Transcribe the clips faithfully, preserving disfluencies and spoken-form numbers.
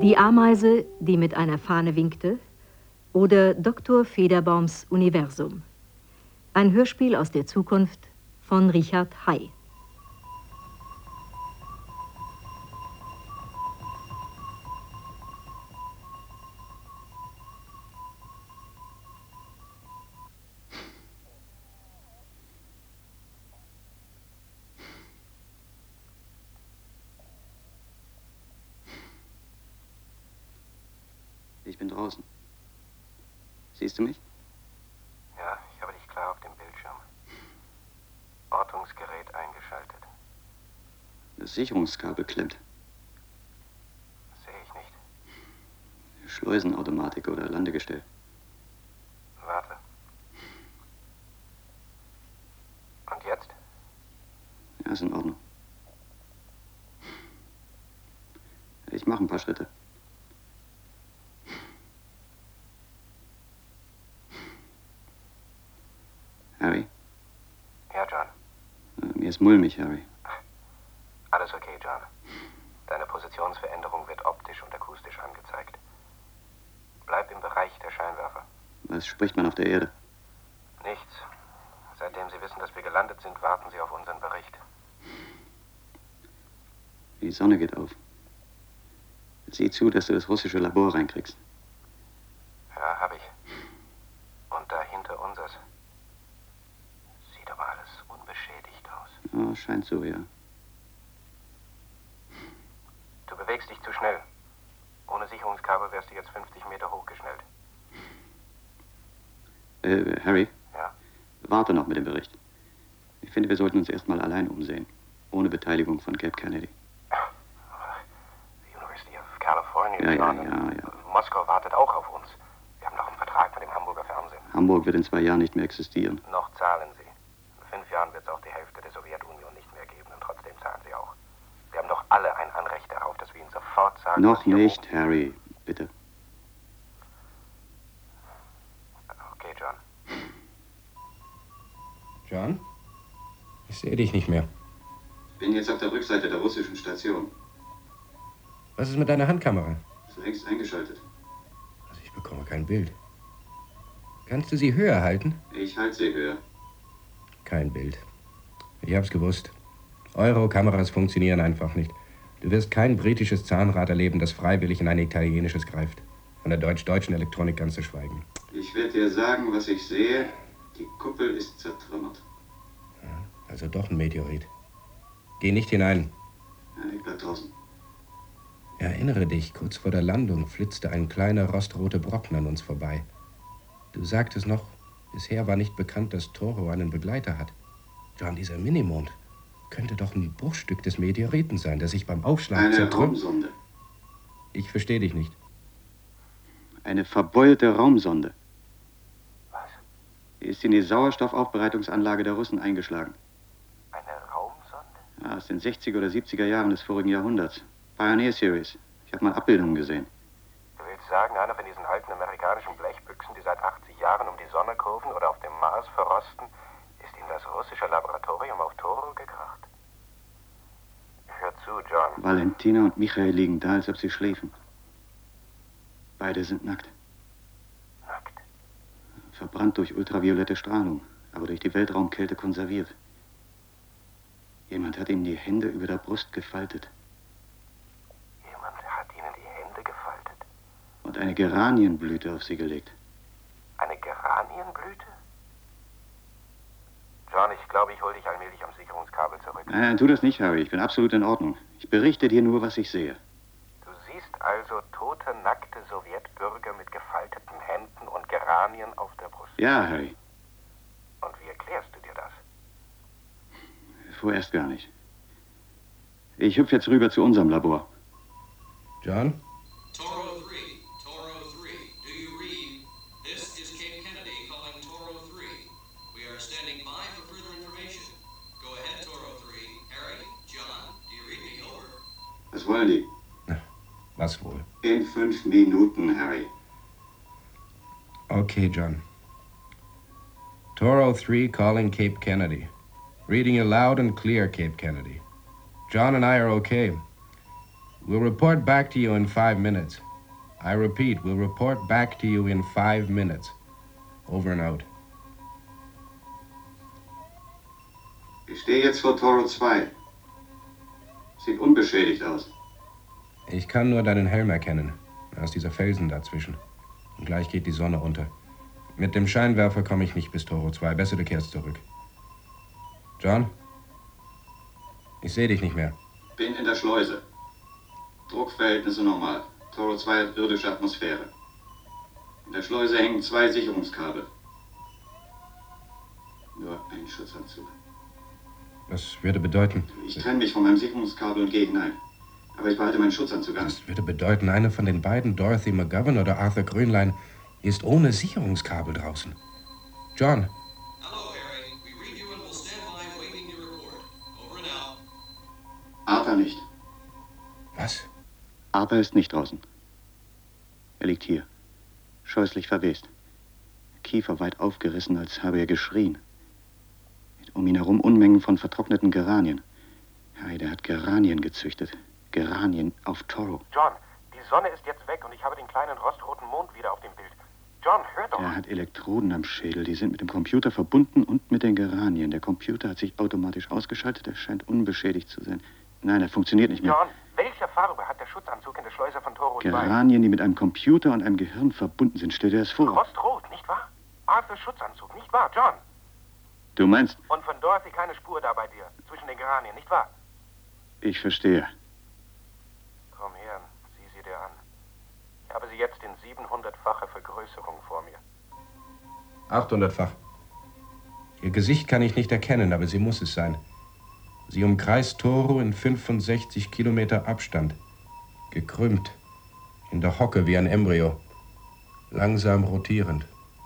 Die Ameise, die mit einer Fahne winkte, oder Doktor Federbaums Universum. Ein Hörspiel aus der Zukunft von Richard Hay. Ich bin draußen. Siehst du mich? Ja, ich habe dich klar auf dem Bildschirm. Ortungsgerät eingeschaltet. Das Sicherungskabel klemmt. Das sehe ich nicht. Schleusenautomatik oder Landegestell. Warte. Und jetzt? Ja, ist in Ordnung. Ich mache ein paar Schritte. Harry? Ja, John. Äh, mir ist mulmig, Harry. Alles okay, John. Deine Positionsveränderung wird optisch und akustisch angezeigt. Bleib im Bereich der Scheinwerfer. Was spricht man auf der Erde? Nichts. Seitdem Sie wissen, dass wir gelandet sind, warten Sie auf unseren Bericht. Die Sonne geht auf. Sieh zu, dass du das russische Labor reinkriegst. Ja, hab ich. Und dahinter unseres. Sieht aber alles unbeschädigt aus. Oh, scheint so, ja. Du bewegst dich zu schnell. Ohne Sicherungskabel wärst du jetzt fünfzig Meter hochgeschnellt. Äh, Harry? Ja? Warte noch mit dem Bericht. Ich finde, wir sollten uns erstmal allein umsehen. Ohne Beteiligung von Cape Kennedy. Die University of California. Ja, ja, John. ja, ja. Moskau wartet auch auf uns. Wir haben noch einen Vertrag mit dem Hamburger Fernsehen. Hamburg wird in zwei Jahren nicht mehr existieren. Noch zahlen sie. In fünf Jahren wird es auch die Hälfte der Sowjetunion nicht mehr geben. Und trotzdem zahlen sie auch. Wir haben doch alle ein Anrecht darauf, dass wir ihnen sofort sagen... Noch nicht, oben... Harry. Bitte. Okay, John. John? Ich sehe dich nicht mehr. Ich bin jetzt auf der Rückseite der russischen Station. Was ist mit deiner Handkamera? Ist längst eingeschaltet. Also ich bekomme kein Bild. Kannst du sie höher halten? Ich halte sie höher. Kein Bild. Ich hab's gewusst. Eure Kameras funktionieren einfach nicht. Du wirst kein britisches Zahnrad erleben, das freiwillig in ein italienisches greift. Von der deutsch-deutschen Elektronik ganz zu schweigen. Ich werde dir sagen, was ich sehe. Die Kuppel ist zertrümmert. Ja, also doch ein Meteorit. Geh nicht hinein. Ja, ich bleib draußen. Erinnere dich, kurz vor der Landung flitzte ein kleiner rostroter Brocken an uns vorbei. Du sagtest noch, bisher war nicht bekannt, dass Toro einen Begleiter hat. John, dieser Minimond könnte doch ein Bruchstück des Meteoriten sein, der sich beim Aufschlag zertrümmert. Eine Raumsonde. Ich verstehe dich nicht. Eine verbeulte Raumsonde. Was? Die ist in die Sauerstoffaufbereitungsanlage der Russen eingeschlagen. Eine Raumsonde? Ja, aus den sechziger oder siebziger Jahren des vorigen Jahrhunderts. Pioneer Series. Ich habe mal Abbildungen gesehen. Du willst sagen, einer von diesen alten amerikanischen Blechbüchsen, die seit achtzig Jahren um die Sonne kurven oder auf dem Mars verrosten, ist in das russische Laboratorium auf Toro gekracht? Hör zu, John. Valentina und Michael liegen da, als ob sie schläfen. Beide sind nackt. Nackt? Verbrannt durch ultraviolette Strahlung, aber durch die Weltraumkälte konserviert. Jemand hat ihnen die Hände über der Brust gefaltet. Jemand hat ihnen die Hände gefaltet? Und eine Geranienblüte auf sie gelegt. Eine Geranienblüte? John, ich glaube, ich hole dich allmählich am Sicherungskabel zurück. Nein, nein, tu das nicht, Harry. Ich bin absolut in Ordnung. Ich berichte dir nur, was ich sehe. Du siehst also tote, nackte Sowjetbürger mit gefalteten Händen und Geranien auf der Brust. Ja, Harry. Und wie erklärst du dir das? Vorerst gar nicht. Ich hüpfe jetzt rüber zu unserem Labor. John? Toro three. Toro three. Do you read? This is Cape Kennedy calling Toro three. We are standing by for further information. Go ahead, Toro three. Harry? John? Do you read me? Over. Was wollen die? Was wohl? In fünf Minuten, Harry. Okay, John. Toro three calling Cape Kennedy. Reading you loud and clear, Cape Kennedy. John and I are okay. We'll report back to you in five minutes. I repeat, we'll report back to you in five minutes. Over and out. Ich stehe jetzt vor Toro zwei. Sieht unbeschädigt aus. Ich kann nur deinen Helm erkennen. Da ist dieser Felsen dazwischen. Und gleich geht die Sonne unter. Mit dem Scheinwerfer komme ich nicht bis Toro zwei. Besser, du kehrst zurück. John? Ich sehe dich nicht mehr. Bin in der Schleuse. Druckverhältnisse normal. Toro zwei hat irdische Atmosphäre. In der Schleuse hängen zwei Sicherungskabel. Nur ein Schutzanzug. Das würde bedeuten... Ich trenne mich von meinem Sicherungskabel und gehe hinein. Aber ich behalte meinen Schutzanzug an. Das würde bedeuten, eine von den beiden, Dorothy McGovern oder Arthur Grönlein, ist ohne Sicherungskabel draußen. John. Hello, Harry. We read you and will stand by waiting your report. Over and out. Arthur nicht. Was? Arthur ist nicht draußen. Er liegt hier. Scheußlich verwest. Kiefer weit aufgerissen, als habe er geschrien. Um ihn herum Unmengen von vertrockneten Geranien. Hey, der hat Geranien gezüchtet. Geranien auf Toro. John, die Sonne ist jetzt weg und ich habe den kleinen rostroten Mond wieder auf dem Bild. John, hör doch. Er hat Elektroden am Schädel. Die sind mit dem Computer verbunden und mit den Geranien. Der Computer hat sich automatisch ausgeschaltet. Er scheint unbeschädigt zu sein. Nein, er funktioniert nicht mehr. John, welche Farbe hat der Schutzanzug in der Schleuse von Toro zwei? Geranien, die mit einem Computer und einem Gehirn verbunden sind. Stell dir das vor. Rostrot, nicht wahr? Arthurs Schutzanzug, nicht wahr, John? Du meinst? Und von Dorothy keine Spur da bei dir, zwischen den Geranien, nicht wahr? Ich verstehe. Komm her, sieh sie dir an. Ich habe sie jetzt in siebenhundertfacher Vergrößerung vor mir. achthundertfach. Ihr Gesicht kann ich nicht erkennen, aber sie muss es sein. Sie umkreist Toro in fünfundsechzig Kilometer Abstand. Gekrümmt. In der Hocke wie ein Embryo. Langsam rotierend.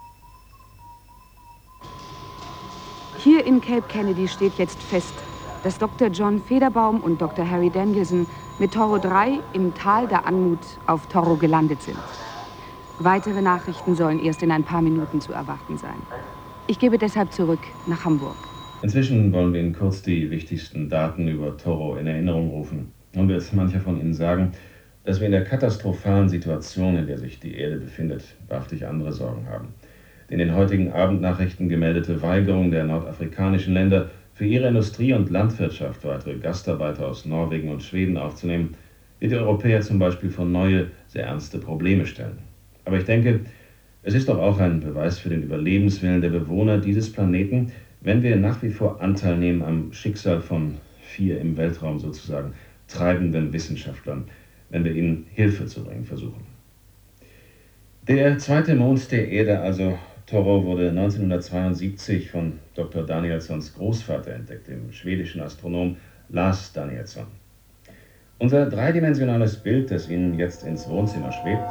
Hier in Cape Kennedy steht jetzt fest, dass Doktor John Federbaum und Doktor Harry Danielson mit Toro drei im Tal der Anmut auf Toro gelandet sind. Weitere Nachrichten sollen erst in ein paar Minuten zu erwarten sein. Ich gebe deshalb zurück nach Hamburg. Inzwischen wollen wir Ihnen kurz die wichtigsten Daten über Toro in Erinnerung rufen. Nun wird mancher von Ihnen sagen, dass wir in der katastrophalen Situation, in der sich die Erde befindet, wahrhaftig andere Sorgen haben. Die in den heutigen Abendnachrichten gemeldete Weigerung der nordafrikanischen Länder, für ihre Industrie und Landwirtschaft weitere Gastarbeiter aus Norwegen und Schweden aufzunehmen, wird die Europäer zum Beispiel vor neue, sehr ernste Probleme stellen. Aber ich denke, es ist doch auch ein Beweis für den Überlebenswillen der Bewohner dieses Planeten, wenn wir nach wie vor Anteil nehmen am Schicksal von vier im Weltraum sozusagen treibenden Wissenschaftlern, wenn wir ihnen Hilfe zu bringen versuchen. Der zweite Mond der Erde, also Toro, wurde neunzehnhundertzweiundsiebzig von Doktor Danielssons Großvater entdeckt, dem schwedischen Astronom Lars Danielsson. Unser dreidimensionales Bild, das Ihnen jetzt ins Wohnzimmer schwebt,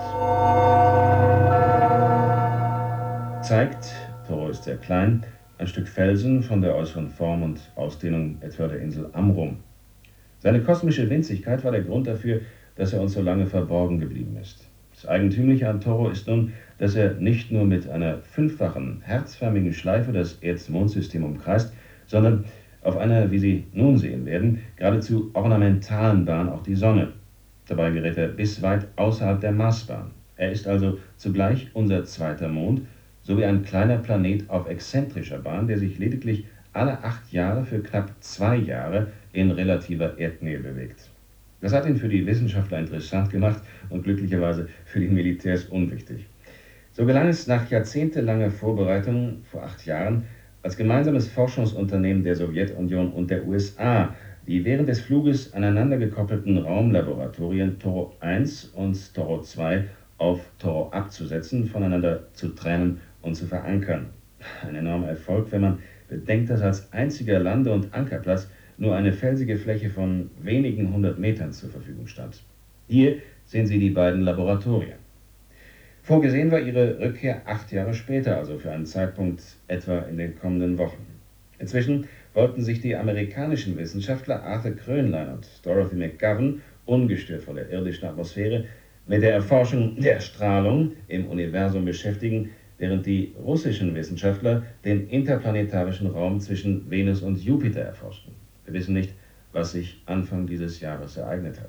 zeigt, Toro ist sehr klein, ein Stück Felsen von der äußeren Form und Ausdehnung etwa der Insel Amrum. Seine kosmische Winzigkeit war der Grund dafür, dass er uns so lange verborgen geblieben ist. Das Eigentümliche an Toro ist nun, dass er nicht nur mit einer fünffachen, herzförmigen Schleife das Erd-Mond-System umkreist, sondern auf einer, wie Sie nun sehen werden, geradezu ornamentalen Bahn auch die Sonne. Dabei gerät er bis weit außerhalb der Marsbahn. Er ist also zugleich unser zweiter Mond, sowie ein kleiner Planet auf exzentrischer Bahn, der sich lediglich alle acht Jahre für knapp zwei Jahre in relativer Erdnähe bewegt. Das hat ihn für die Wissenschaftler interessant gemacht und glücklicherweise für die Militärs unwichtig. So gelang es nach jahrzehntelanger Vorbereitung vor acht Jahren, als gemeinsames Forschungsunternehmen der Sowjetunion und der U S A die während des Fluges aneinander gekoppelten Raumlaboratorien Toro eins und Toro zwei auf Toro abzusetzen, voneinander zu trennen und zu verankern. Ein enormer Erfolg, wenn man bedenkt, dass als einziger Lande- und Ankerplatz nur eine felsige Fläche von wenigen hundert Metern zur Verfügung stand. Hier sehen Sie die beiden Laboratorien. Vorgesehen war ihre Rückkehr acht Jahre später, also für einen Zeitpunkt etwa in den kommenden Wochen. Inzwischen wollten sich die amerikanischen Wissenschaftler Arthur Grönlein und Dorothy McGovern, ungestört von der irdischen Atmosphäre, mit der Erforschung der Strahlung im Universum beschäftigen, während die russischen Wissenschaftler den interplanetarischen Raum zwischen Venus und Jupiter erforschten. Wir wissen nicht, was sich Anfang dieses Jahres ereignet hat.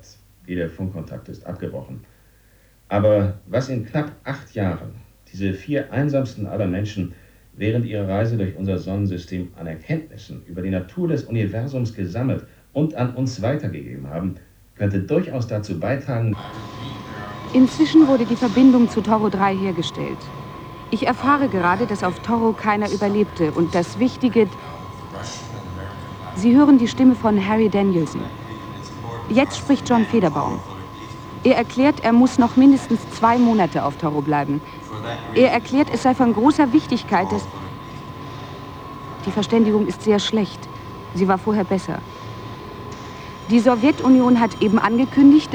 Jeder Funkkontakt ist abgebrochen. Aber was in knapp acht Jahren diese vier einsamsten aller Menschen während ihrer Reise durch unser Sonnensystem an Erkenntnissen über die Natur des Universums gesammelt und an uns weitergegeben haben, könnte durchaus dazu beitragen. Inzwischen wurde die Verbindung zu Toro drei hergestellt. Ich erfahre gerade, dass auf Toro keiner überlebte und das Wichtige... Sie hören die Stimme von Harry Danielson. Jetzt spricht John Federbaum. Er erklärt, er muss noch mindestens zwei Monate auf Toro bleiben. Er erklärt, es sei von großer Wichtigkeit, dass... Die Verständigung ist sehr schlecht. Sie war vorher besser. Die Sowjetunion hat eben angekündigt...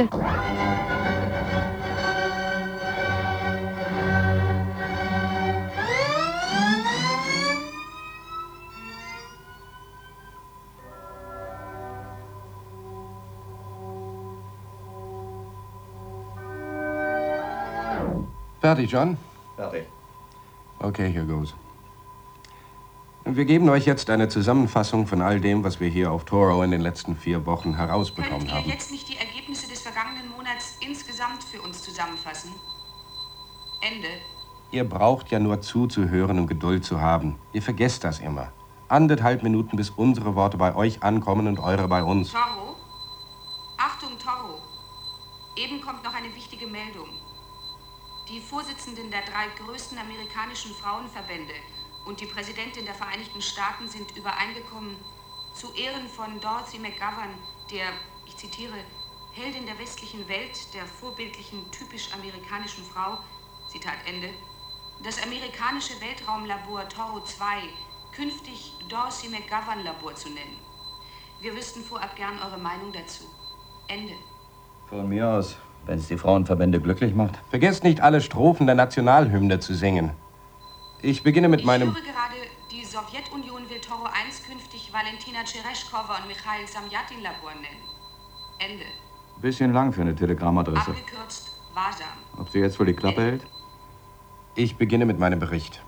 Fertig, John? Fertig. Okay, here goes. Wir geben euch jetzt eine Zusammenfassung von all dem, was wir hier auf Toro in den letzten vier Wochen herausbekommen Könnt ihr haben. jetzt nicht die Ergebnisse des vergangenen Monats insgesamt für uns zusammenfassen? Ende. Ihr braucht ja nur zuzuhören und Geduld zu haben. Ihr vergesst das immer. Anderthalb Minuten, bis unsere Worte bei euch ankommen und eure bei uns. Toro? Achtung, Toro. Eben kommt noch eine wichtige Meldung. Die Vorsitzenden der drei größten amerikanischen Frauenverbände und die Präsidentin der Vereinigten Staaten sind übereingekommen, zu Ehren von Dorothy McGovern, der, ich zitiere, Heldin der westlichen Welt, der vorbildlichen, typisch amerikanischen Frau, Zitat Ende, das amerikanische Weltraumlabor Toro zwei künftig Dorothy McGovern Labor zu nennen. Wir wüssten vorab gern eure Meinung dazu. Ende. Von mir aus, wenn es die Frauenverbände glücklich macht. Vergesst nicht, alle Strophen der Nationalhymne zu singen. Ich beginne mit ich meinem... Ich höre gerade, die Sowjetunion will Toro eins künftig Valentina Tereshkova und Michail Samjatin Labor nennen. Ende. Bisschen lang für eine Telegrammadresse. Abgekürzt, Vasam. Ob sie jetzt wohl die Klappe hält? Ich beginne mit meinem Bericht.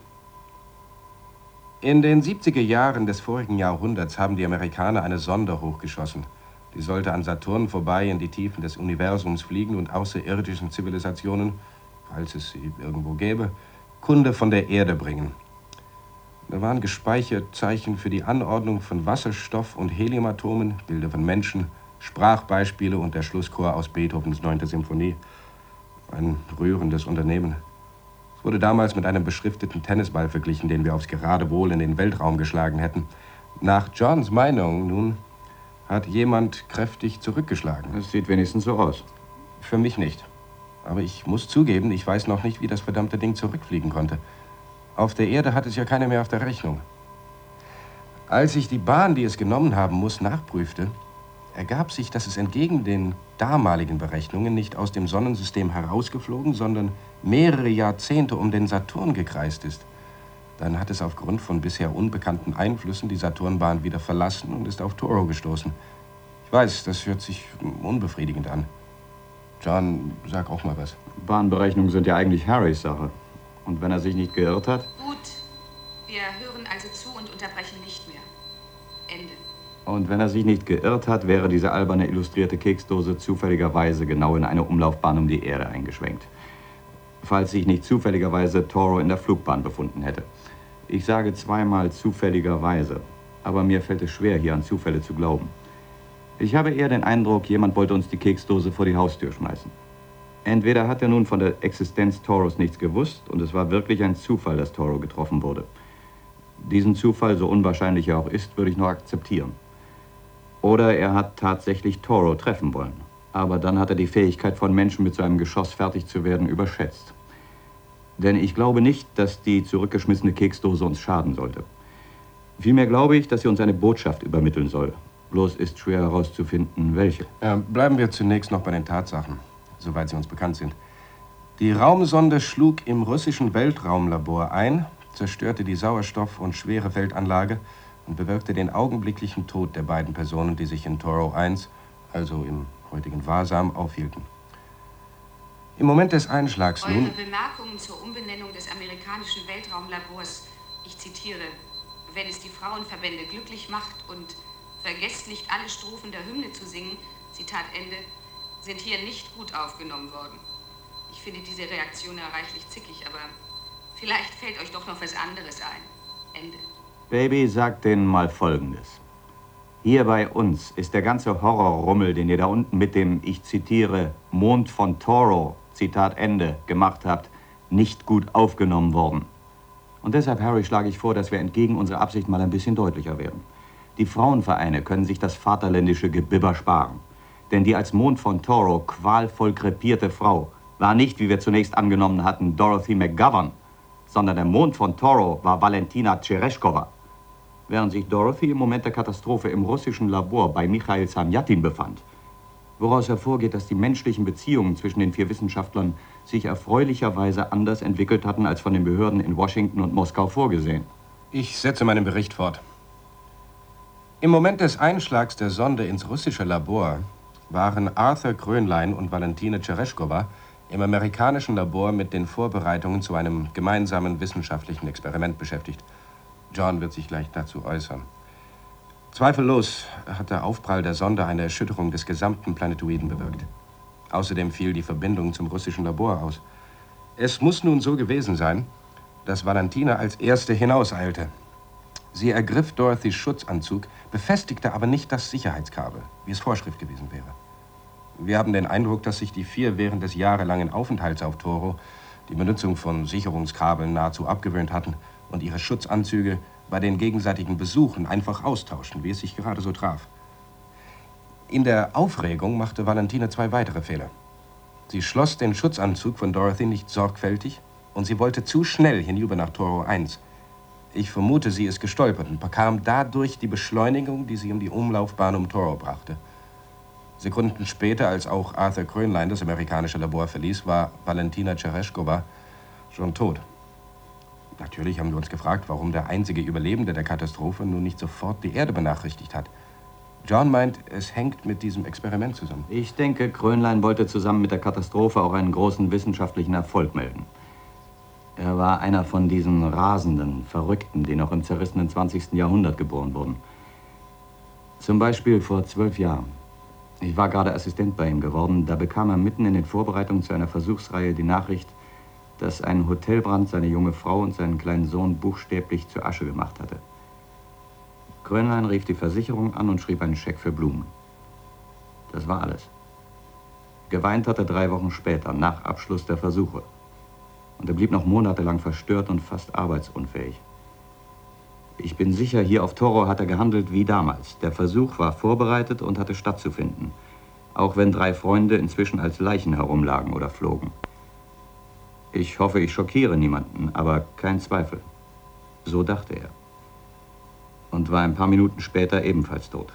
In den siebziger Jahren des vorigen Jahrhunderts haben die Amerikaner eine Sonde hochgeschossen. Die sollte an Saturn vorbei in die Tiefen des Universums fliegen und außerirdischen Zivilisationen, falls es sie irgendwo gäbe, Kunde von der Erde bringen. Da waren gespeichert Zeichen für die Anordnung von Wasserstoff- und Heliumatomen, Bilder von Menschen, Sprachbeispiele und der Schlusschor aus Beethovens neunter Symphonie. Ein rührendes Unternehmen. Es wurde damals mit einem beschrifteten Tennisball verglichen, den wir aufs Geratewohl in den Weltraum geschlagen hätten. Nach Johns Meinung nun hat jemand kräftig zurückgeschlagen. Das sieht wenigstens so aus. Für mich nicht. Aber ich muss zugeben, ich weiß noch nicht, wie das verdammte Ding zurückfliegen konnte. Auf der Erde hat es ja keiner mehr auf der Rechnung. Als ich die Bahn, die es genommen haben muss, nachprüfte, ergab sich, dass es entgegen den damaligen Berechnungen nicht aus dem Sonnensystem herausgeflogen, sondern mehrere Jahrzehnte um den Saturn gekreist ist. Dann hat es aufgrund von bisher unbekannten Einflüssen die Saturnbahn wieder verlassen und ist auf Toro gestoßen. Ich weiß, das hört sich unbefriedigend an. John, sag auch mal was. Bahnberechnungen sind ja eigentlich Harrys Sache. Und wenn er sich nicht geirrt hat? Gut, wir hören also zu und unterbrechen nicht mehr. Ende. Und wenn er sich nicht geirrt hat, wäre diese alberne illustrierte Keksdose zufälligerweise genau in eine Umlaufbahn um die Erde eingeschwenkt. Falls sich nicht zufälligerweise Toro in der Flugbahn befunden hätte. Ich sage zweimal zufälligerweise, aber mir fällt es schwer, hier an Zufälle zu glauben. Ich habe eher den Eindruck, jemand wollte uns die Keksdose vor die Haustür schmeißen. Entweder hat er nun von der Existenz Toros nichts gewusst und es war wirklich ein Zufall, dass Toro getroffen wurde. Diesen Zufall, so unwahrscheinlich er auch ist, würde ich noch akzeptieren. Oder er hat tatsächlich Toro treffen wollen. Aber dann hat er die Fähigkeit von Menschen, mit so einem Geschoss fertig zu werden, überschätzt. Denn ich glaube nicht, dass die zurückgeschmissene Keksdose uns schaden sollte. Vielmehr glaube ich, dass sie uns eine Botschaft übermitteln soll. Bloß ist schwer herauszufinden, welche. Ja, bleiben wir zunächst noch bei den Tatsachen, soweit sie uns bekannt sind. Die Raumsonde schlug im russischen Weltraumlabor ein, zerstörte die Sauerstoff- und Schwerefeldanlage und bewirkte den augenblicklichen Tod der beiden Personen, die sich in Toro eins, also im heutigen Vasam, aufhielten. Im Moment des Einschlags nun... Eure Bemerkungen zur Umbenennung des amerikanischen Weltraumlabors, ich zitiere, wenn es die Frauenverbände glücklich macht und vergesst nicht alle Strophen der Hymne zu singen, Zitat Ende, sind hier nicht gut aufgenommen worden. Ich finde diese Reaktion ja reichlich zickig, aber vielleicht fällt euch doch noch was anderes ein. Ende. Baby, sag denen mal Folgendes. Hier bei uns ist der ganze Horrorrummel, den ihr da unten mit dem, ich zitiere, Mond von Toro, Zitat Ende, gemacht habt, nicht gut aufgenommen worden. Und deshalb, Harry, schlage ich vor, dass wir entgegen unserer Absicht mal ein bisschen deutlicher werden. Die Frauenvereine können sich das vaterländische Gebibber sparen. Denn die als Mond von Toro qualvoll krepierte Frau war nicht, wie wir zunächst angenommen hatten, Dorothy McGovern, sondern der Mond von Toro war Valentina Tereshkova. Während sich Dorothy im Moment der Katastrophe im russischen Labor bei Michail Samjatin befand. Woraus hervorgeht, dass die menschlichen Beziehungen zwischen den vier Wissenschaftlern sich erfreulicherweise anders entwickelt hatten, als von den Behörden in Washington und Moskau vorgesehen. Ich setze meinen Bericht fort. Im Moment des Einschlags der Sonde ins russische Labor waren Arthur Krönlein und Valentina Tereshkova im amerikanischen Labor mit den Vorbereitungen zu einem gemeinsamen wissenschaftlichen Experiment beschäftigt. John wird sich gleich dazu äußern. Zweifellos hat der Aufprall der Sonde eine Erschütterung des gesamten Planetoiden bewirkt. Außerdem fiel die Verbindung zum russischen Labor aus. Es muss nun so gewesen sein, dass Valentina als Erste hinauseilte. Sie ergriff Dorothys Schutzanzug, befestigte aber nicht das Sicherheitskabel, wie es Vorschrift gewesen wäre. Wir haben den Eindruck, dass sich die vier während des jahrelangen Aufenthalts auf Toro die Benutzung von Sicherungskabeln nahezu abgewöhnt hatten und ihre Schutzanzüge bei den gegenseitigen Besuchen einfach austauschten, wie es sich gerade so traf. In der Aufregung machte Valentina zwei weitere Fehler. Sie schloss den Schutzanzug von Dorothy nicht sorgfältig und sie wollte zu schnell hinüber nach Toro eins. Ich vermute, sie ist gestolpert und bekam dadurch die Beschleunigung, die sie um die Umlaufbahn um Toro brachte. Sekunden später, als auch Arthur Krönlein das amerikanische Labor verließ, war Valentina Tereshkova schon tot. Natürlich haben wir uns gefragt, warum der einzige Überlebende der Katastrophe nun nicht sofort die Erde benachrichtigt hat. John meint, es hängt mit diesem Experiment zusammen. Ich denke, Krönlein wollte zusammen mit der Katastrophe auch einen großen wissenschaftlichen Erfolg melden. Er war einer von diesen rasenden, Verrückten, die noch im zerrissenen zwanzigsten Jahrhundert geboren wurden. Zum Beispiel vor zwölf Jahren. Ich war gerade Assistent bei ihm geworden. Da bekam er mitten in den Vorbereitungen zu einer Versuchsreihe die Nachricht, dass ein Hotelbrand seine junge Frau und seinen kleinen Sohn buchstäblich zur Asche gemacht hatte. Krönlein rief die Versicherung an und schrieb einen Scheck für Blumen. Das war alles. Geweint hat er drei Wochen später, nach Abschluss der Versuche. Und er blieb noch monatelang verstört und fast arbeitsunfähig. Ich bin sicher, hier auf Toro hat er gehandelt wie damals. Der Versuch war vorbereitet und hatte stattzufinden. Auch wenn drei Freunde inzwischen als Leichen herumlagen oder flogen. Ich hoffe, ich schockiere niemanden, aber kein Zweifel. So dachte er. Und war ein paar Minuten später ebenfalls tot.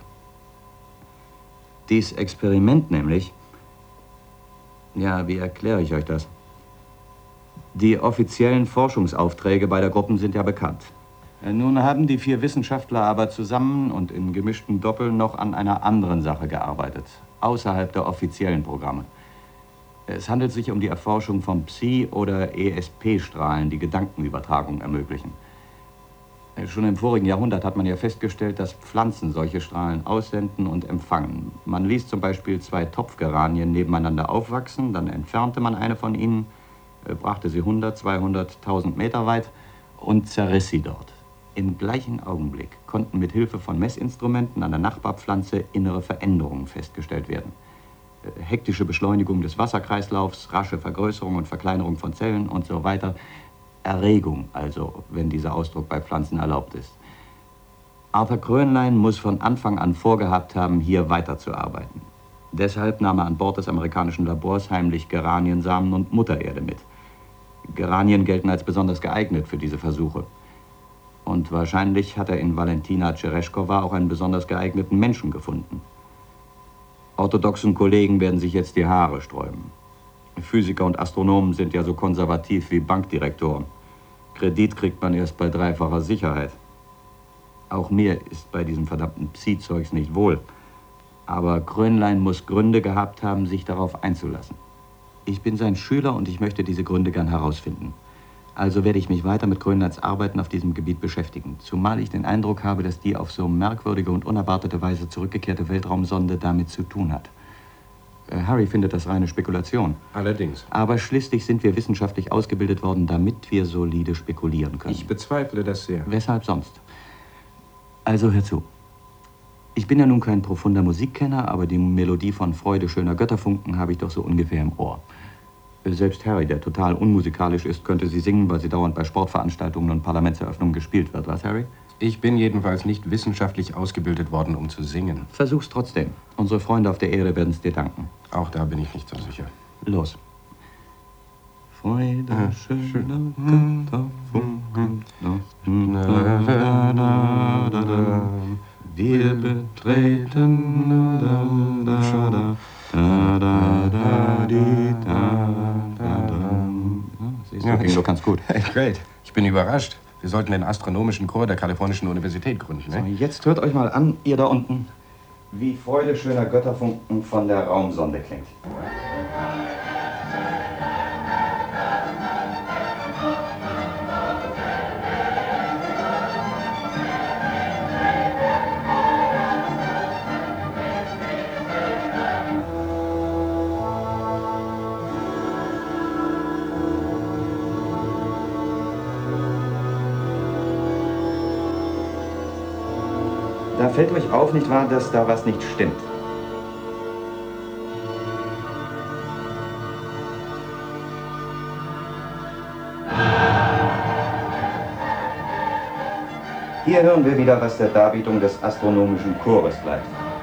Dies Experiment nämlich, ja, wie erkläre ich euch das? Die offiziellen Forschungsaufträge beider Gruppen sind ja bekannt. Nun haben die vier Wissenschaftler aber zusammen und in gemischten Doppeln noch an einer anderen Sache gearbeitet, außerhalb der offiziellen Programme. Es handelt sich um die Erforschung von Psi- oder E S P-Strahlen, die Gedankenübertragung ermöglichen. Schon im vorigen Jahrhundert hat man ja festgestellt, dass Pflanzen solche Strahlen aussenden und empfangen. Man ließ zum Beispiel zwei Topfgeranien nebeneinander aufwachsen, dann entfernte man eine von ihnen, brachte sie hundert, zweihundert, tausend Meter weit und zerriss sie dort. Im gleichen Augenblick konnten mit Hilfe von Messinstrumenten an der Nachbarpflanze innere Veränderungen festgestellt werden. Hektische Beschleunigung des Wasserkreislaufs, rasche Vergrößerung und Verkleinerung von Zellen und so weiter. Erregung also, wenn dieser Ausdruck bei Pflanzen erlaubt ist. Arthur Krönlein muss von Anfang an vorgehabt haben, hier weiterzuarbeiten. Deshalb nahm er an Bord des amerikanischen Labors heimlich Geraniensamen und Muttererde mit. Geranien gelten als besonders geeignet für diese Versuche. Und wahrscheinlich hat er in Valentina Tereshkova auch einen besonders geeigneten Menschen gefunden. Orthodoxen Kollegen werden sich jetzt die Haare sträuben. Physiker und Astronomen sind ja so konservativ wie Bankdirektoren. Kredit kriegt man erst bei dreifacher Sicherheit. Auch mir ist bei diesem verdammten Psi-Zeugs nicht wohl. Aber Krönlein muss Gründe gehabt haben, sich darauf einzulassen. Ich bin sein Schüler und ich möchte diese Gründe gern herausfinden. Also werde ich mich weiter mit Krönleins Arbeiten auf diesem Gebiet beschäftigen. Zumal ich den Eindruck habe, dass die auf so merkwürdige und unerwartete Weise zurückgekehrte Weltraumsonde damit zu tun hat. Äh, Harry findet das reine Spekulation. Allerdings. Aber schließlich sind wir wissenschaftlich ausgebildet worden, damit wir solide spekulieren können. Ich bezweifle das sehr. Weshalb sonst? Also hör zu. Ich bin ja nun kein profunder Musikkenner, aber die Melodie von Freude schöner Götterfunken habe ich doch so ungefähr im Ohr. Selbst Harry, der total unmusikalisch ist, könnte sie singen, weil sie dauernd bei Sportveranstaltungen und Parlamentseröffnungen gespielt wird. Was, Harry? Ich bin jedenfalls nicht wissenschaftlich ausgebildet worden, um zu singen. Versuch's trotzdem. Unsere Freunde auf der Erde werden es dir danken. Auch da bin ich nicht so sicher. Los. Freude Ja, schöner Götterfunken. Wir betreten da, da, da. Da, da, da, di, da, da, da. Siehst du, ging doch ganz gut. Hey, great. Ich bin überrascht. Wir sollten den astronomischen Chor der Kalifornischen Universität gründen, ne? So, jetzt hört euch mal an, ihr da unten, wie Freude schöner Götterfunken von der Raumsonde klingt. Da fällt euch auf, nicht wahr, dass da was nicht stimmt. Hier hören wir wieder, was der Darbietung des astronomischen Chores bleibt.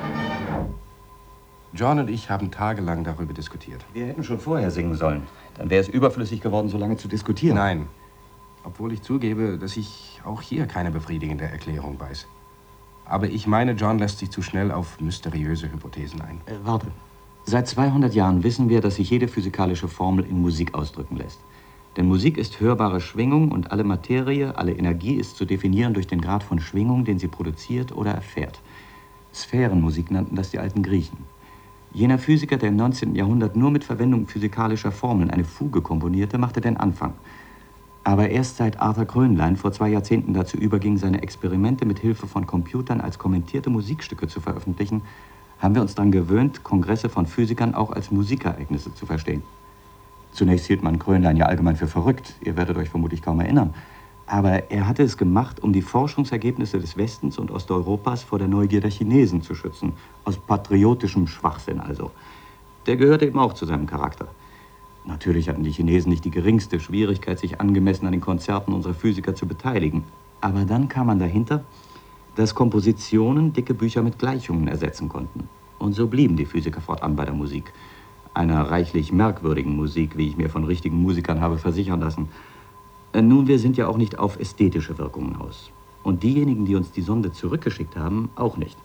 John und ich haben tagelang darüber diskutiert. Wir hätten schon vorher singen sollen. Dann wäre es überflüssig geworden, so lange zu diskutieren. Nein. Obwohl ich zugebe, dass ich auch hier keine befriedigende Erklärung weiß. Aber ich meine, John lässt sich zu schnell auf mysteriöse Hypothesen ein. Äh, warte. Seit zweihundert Jahren wissen wir, dass sich jede physikalische Formel in Musik ausdrücken lässt. Denn Musik ist hörbare Schwingung und alle Materie, alle Energie ist zu definieren durch den Grad von Schwingung, den sie produziert oder erfährt. Sphärenmusik nannten das die alten Griechen. Jener Physiker, der im neunzehnten Jahrhundert nur mit Verwendung physikalischer Formeln eine Fuge komponierte, machte den Anfang. Aber erst seit Arthur Krönlein vor zwei Jahrzehnten dazu überging, seine Experimente mit Hilfe von Computern als kommentierte Musikstücke zu veröffentlichen, haben wir uns daran gewöhnt, Kongresse von Physikern auch als Musikereignisse zu verstehen. Zunächst hielt man Krönlein ja allgemein für verrückt, ihr werdet euch vermutlich kaum erinnern. Aber er hatte es gemacht, um die Forschungsergebnisse des Westens und Osteuropas vor der Neugier der Chinesen zu schützen. Aus patriotischem Schwachsinn also. Der gehörte eben auch zu seinem Charakter. Natürlich hatten die Chinesen nicht die geringste Schwierigkeit, sich angemessen an den Konzerten unserer Physiker zu beteiligen. Aber dann kam man dahinter, dass Kompositionen dicke Bücher mit Gleichungen ersetzen konnten. Und so blieben die Physiker fortan bei der Musik. Einer reichlich merkwürdigen Musik, wie ich mir von richtigen Musikern habe versichern lassen. Nun, wir sind ja auch nicht auf ästhetische Wirkungen aus. Und diejenigen, die uns die Sonde zurückgeschickt haben, auch nicht.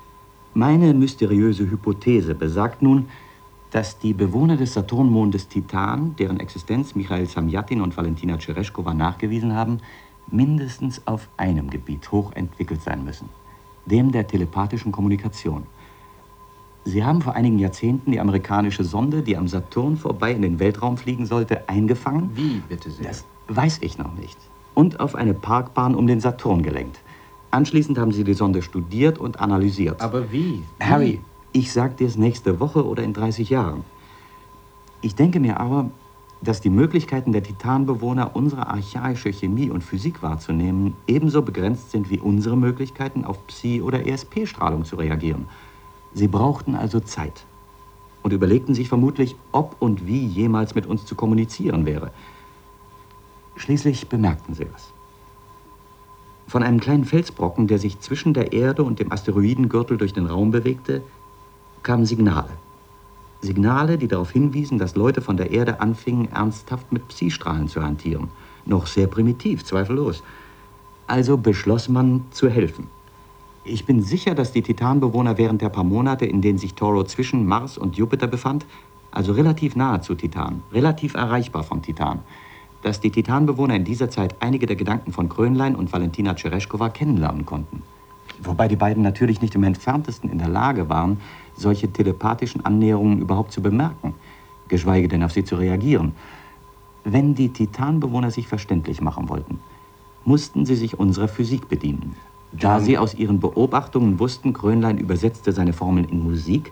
Meine mysteriöse Hypothese besagt nun, dass die Bewohner des Saturnmondes Titan, deren Existenz Michail Samjatin und Valentina Tereshkova nachgewiesen haben, mindestens auf einem Gebiet hochentwickelt sein müssen. Dem der telepathischen Kommunikation. Sie haben vor einigen Jahrzehnten die amerikanische Sonde, die am Saturn vorbei in den Weltraum fliegen sollte, eingefangen. Wie, bitte sehr? Das weiß ich noch nicht. Und auf eine Parkbahn um den Saturn gelenkt. Anschließend haben sie die Sonde studiert und analysiert. Aber wie? Harry, ich sag dir es nächste Woche oder in dreißig Jahren. Ich denke mir aber, dass die Möglichkeiten der Titanbewohner, unsere archaische Chemie und Physik wahrzunehmen, ebenso begrenzt sind wie unsere Möglichkeiten, auf Psi- oder E S P-Strahlung zu reagieren. Sie brauchten also Zeit und überlegten sich vermutlich, ob und wie jemals mit uns zu kommunizieren wäre. Schließlich bemerkten sie was. Von einem kleinen Felsbrocken, der sich zwischen der Erde und dem Asteroidengürtel durch den Raum bewegte, kamen Signale. Signale, die darauf hinwiesen, dass Leute von der Erde anfingen, ernsthaft mit Psi-Strahlen zu hantieren. Noch sehr primitiv, zweifellos. Also beschloss man, zu helfen. Ich bin sicher, dass die Titanbewohner während der paar Monate, in denen sich Toro zwischen Mars und Jupiter befand, also relativ nahe zu Titan, relativ erreichbar von Titan, dass die Titanbewohner in dieser Zeit einige der Gedanken von Krönlein und Valentina Tereshkova kennenlernen konnten. Wobei die beiden natürlich nicht im Entferntesten in der Lage waren, solche telepathischen Annäherungen überhaupt zu bemerken, geschweige denn auf sie zu reagieren. Wenn die Titanbewohner sich verständlich machen wollten, mussten sie sich unserer Physik bedienen. Da sie aus ihren Beobachtungen wussten, Krönlein übersetzte seine Formeln in Musik,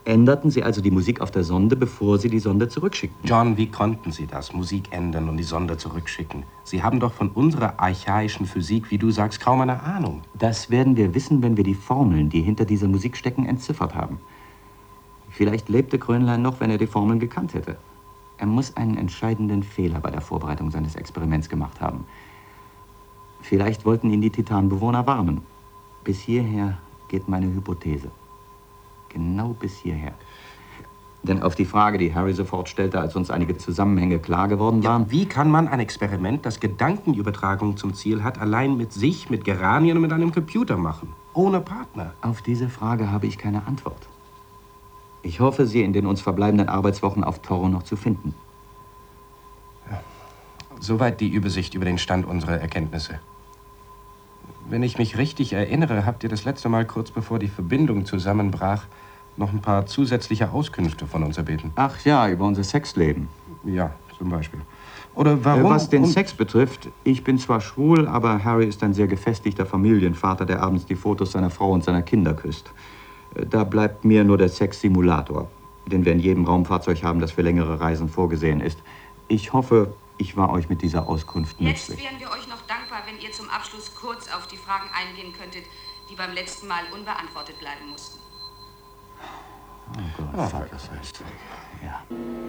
Änderten Sie also die Musik auf der Sonde, bevor Sie die Sonde zurückschickten? John, wie konnten Sie das? Musik ändern und die Sonde zurückschicken? Sie haben doch von unserer archaischen Physik, wie du sagst, kaum eine Ahnung. Das werden wir wissen, wenn wir die Formeln, die hinter dieser Musik stecken, entziffert haben. Vielleicht lebte Grönlein noch, wenn er die Formeln gekannt hätte. Er muss einen entscheidenden Fehler bei der Vorbereitung seines Experiments gemacht haben. Vielleicht wollten ihn die Titanbewohner warnen. Bis hierher geht meine Hypothese. Genau bis hierher. Denn auf die Frage, die Harry sofort stellte, als uns einige Zusammenhänge klar geworden waren... Ja, wie kann man ein Experiment, das Gedankenübertragung zum Ziel hat, allein mit sich, mit Geranien und mit einem Computer machen? Ohne Partner? Auf diese Frage habe ich keine Antwort. Ich hoffe, sie in den uns verbleibenden Arbeitswochen auf Toro noch zu finden. Ja. Soweit die Übersicht über den Stand unserer Erkenntnisse. Wenn ich mich richtig erinnere, habt ihr das letzte Mal, kurz bevor die Verbindung zusammenbrach, noch ein paar zusätzliche Auskünfte von uns erbeten. Ach ja, über unser Sexleben. Ja, zum Beispiel. Oder warum... Was den und Sex betrifft, ich bin zwar schwul, aber Harry ist ein sehr gefestigter Familienvater, der abends die Fotos seiner Frau und seiner Kinder küsst. Da bleibt mir nur der Sex-Simulator, den wir in jedem Raumfahrzeug haben, das für längere Reisen vorgesehen ist. Ich hoffe, ich war euch mit dieser Auskunft nützlich. Jetzt wären wir euch noch dankbar, wenn ihr zum Abschluss kurz auf die Fragen eingehen könntet, die beim letzten Mal unbeantwortet bleiben mussten. Oh Gott, oh, fuck, das heißt. Ja.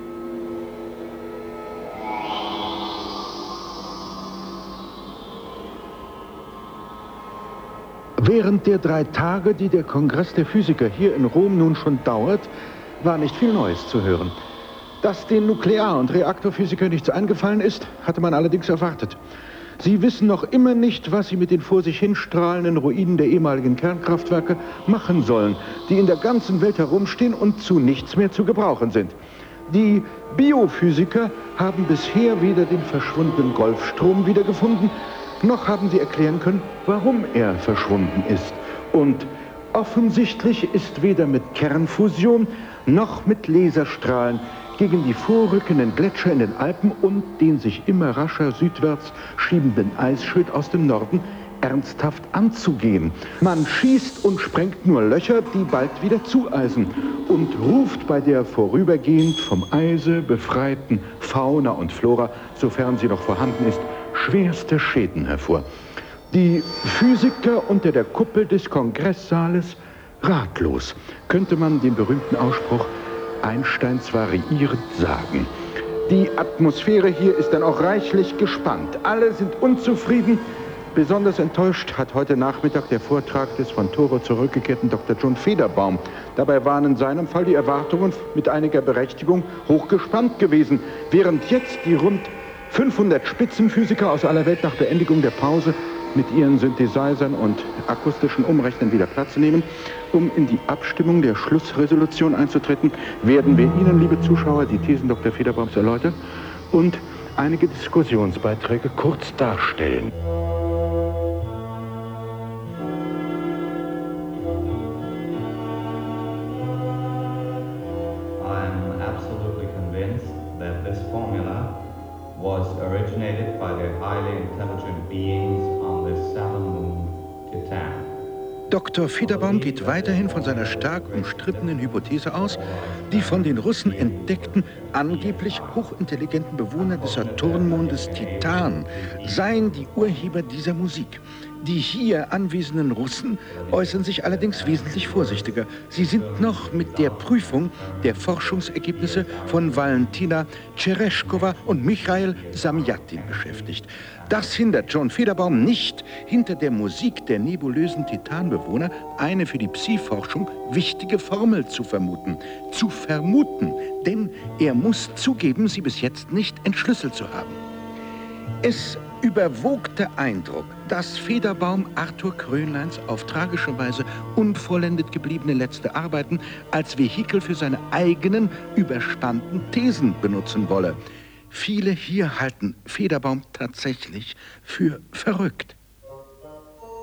Während der drei Tage, die der Kongress der Physiker hier in Rom nun schon dauert, war nicht viel Neues zu hören. Dass den Nuklear- und Reaktorphysikern nichts eingefallen ist, hatte man allerdings erwartet. Sie wissen noch immer nicht, was sie mit den vor sich hinstrahlenden Ruinen der ehemaligen Kernkraftwerke machen sollen, die in der ganzen Welt herumstehen und zu nichts mehr zu gebrauchen sind. Die Biophysiker haben bisher weder den verschwundenen Golfstrom wiedergefunden, noch haben sie erklären können, warum er verschwunden ist. Und offensichtlich ist weder mit Kernfusion noch mit Laserstrahlen gegen die vorrückenden Gletscher in den Alpen und den sich immer rascher südwärts schiebenden Eisschild aus dem Norden ernsthaft anzugehen. Man schießt und sprengt nur Löcher, die bald wieder zueisen und ruft bei der vorübergehend vom Eise befreiten Fauna und Flora, sofern sie noch vorhanden ist, schwerste Schäden hervor. Die Physiker unter der Kuppel des Kongresssaales ratlos, könnte man den berühmten Ausspruch Einsteins variierend sagen. Die Atmosphäre hier ist dann auch reichlich gespannt. Alle sind unzufrieden. Besonders enttäuscht hat heute Nachmittag der Vortrag des von Toro zurückgekehrten Doktor John Federbaum. Dabei waren in seinem Fall die Erwartungen mit einiger Berechtigung hochgespannt gewesen, während jetzt die rund fünfhundert Spitzenphysiker aus aller Welt nach Beendigung der Pause mit ihren Synthesizern und akustischen Umrechnern wieder Platz nehmen, um in die Abstimmung der Schlussresolution einzutreten, werden wir Ihnen, liebe Zuschauer, die Thesen Doktor Federbaums erläutern und einige Diskussionsbeiträge kurz darstellen. I'm absolutely convinced that this formula was originated by the highly intelligent beings on the southern moon, Titan. Doktor Federbaum geht weiterhin von seiner stark umstrittenen Hypothese aus, die von den Russen entdeckten, angeblich hochintelligenten Bewohner des Saturnmondes Titan seien die Urheber dieser Musik. Die hier anwesenden Russen äußern sich allerdings wesentlich vorsichtiger. Sie sind noch mit der Prüfung der Forschungsergebnisse von Valentina Tereshkova und Michail Samjatin beschäftigt. Das hindert John Federbaum nicht, hinter der Musik der nebulösen Titanbewohner eine für die Psi-Forschung wichtige Formel zu vermuten. Zu vermuten, denn er muss zugeben, sie bis jetzt nicht entschlüsselt zu haben. Es überwog der Eindruck, dass Federbaum Arthur Grönleins auf tragische Weise unvollendet gebliebene letzte Arbeiten als Vehikel für seine eigenen überspannten Thesen benutzen wolle. Viele hier halten Federbaum tatsächlich für verrückt.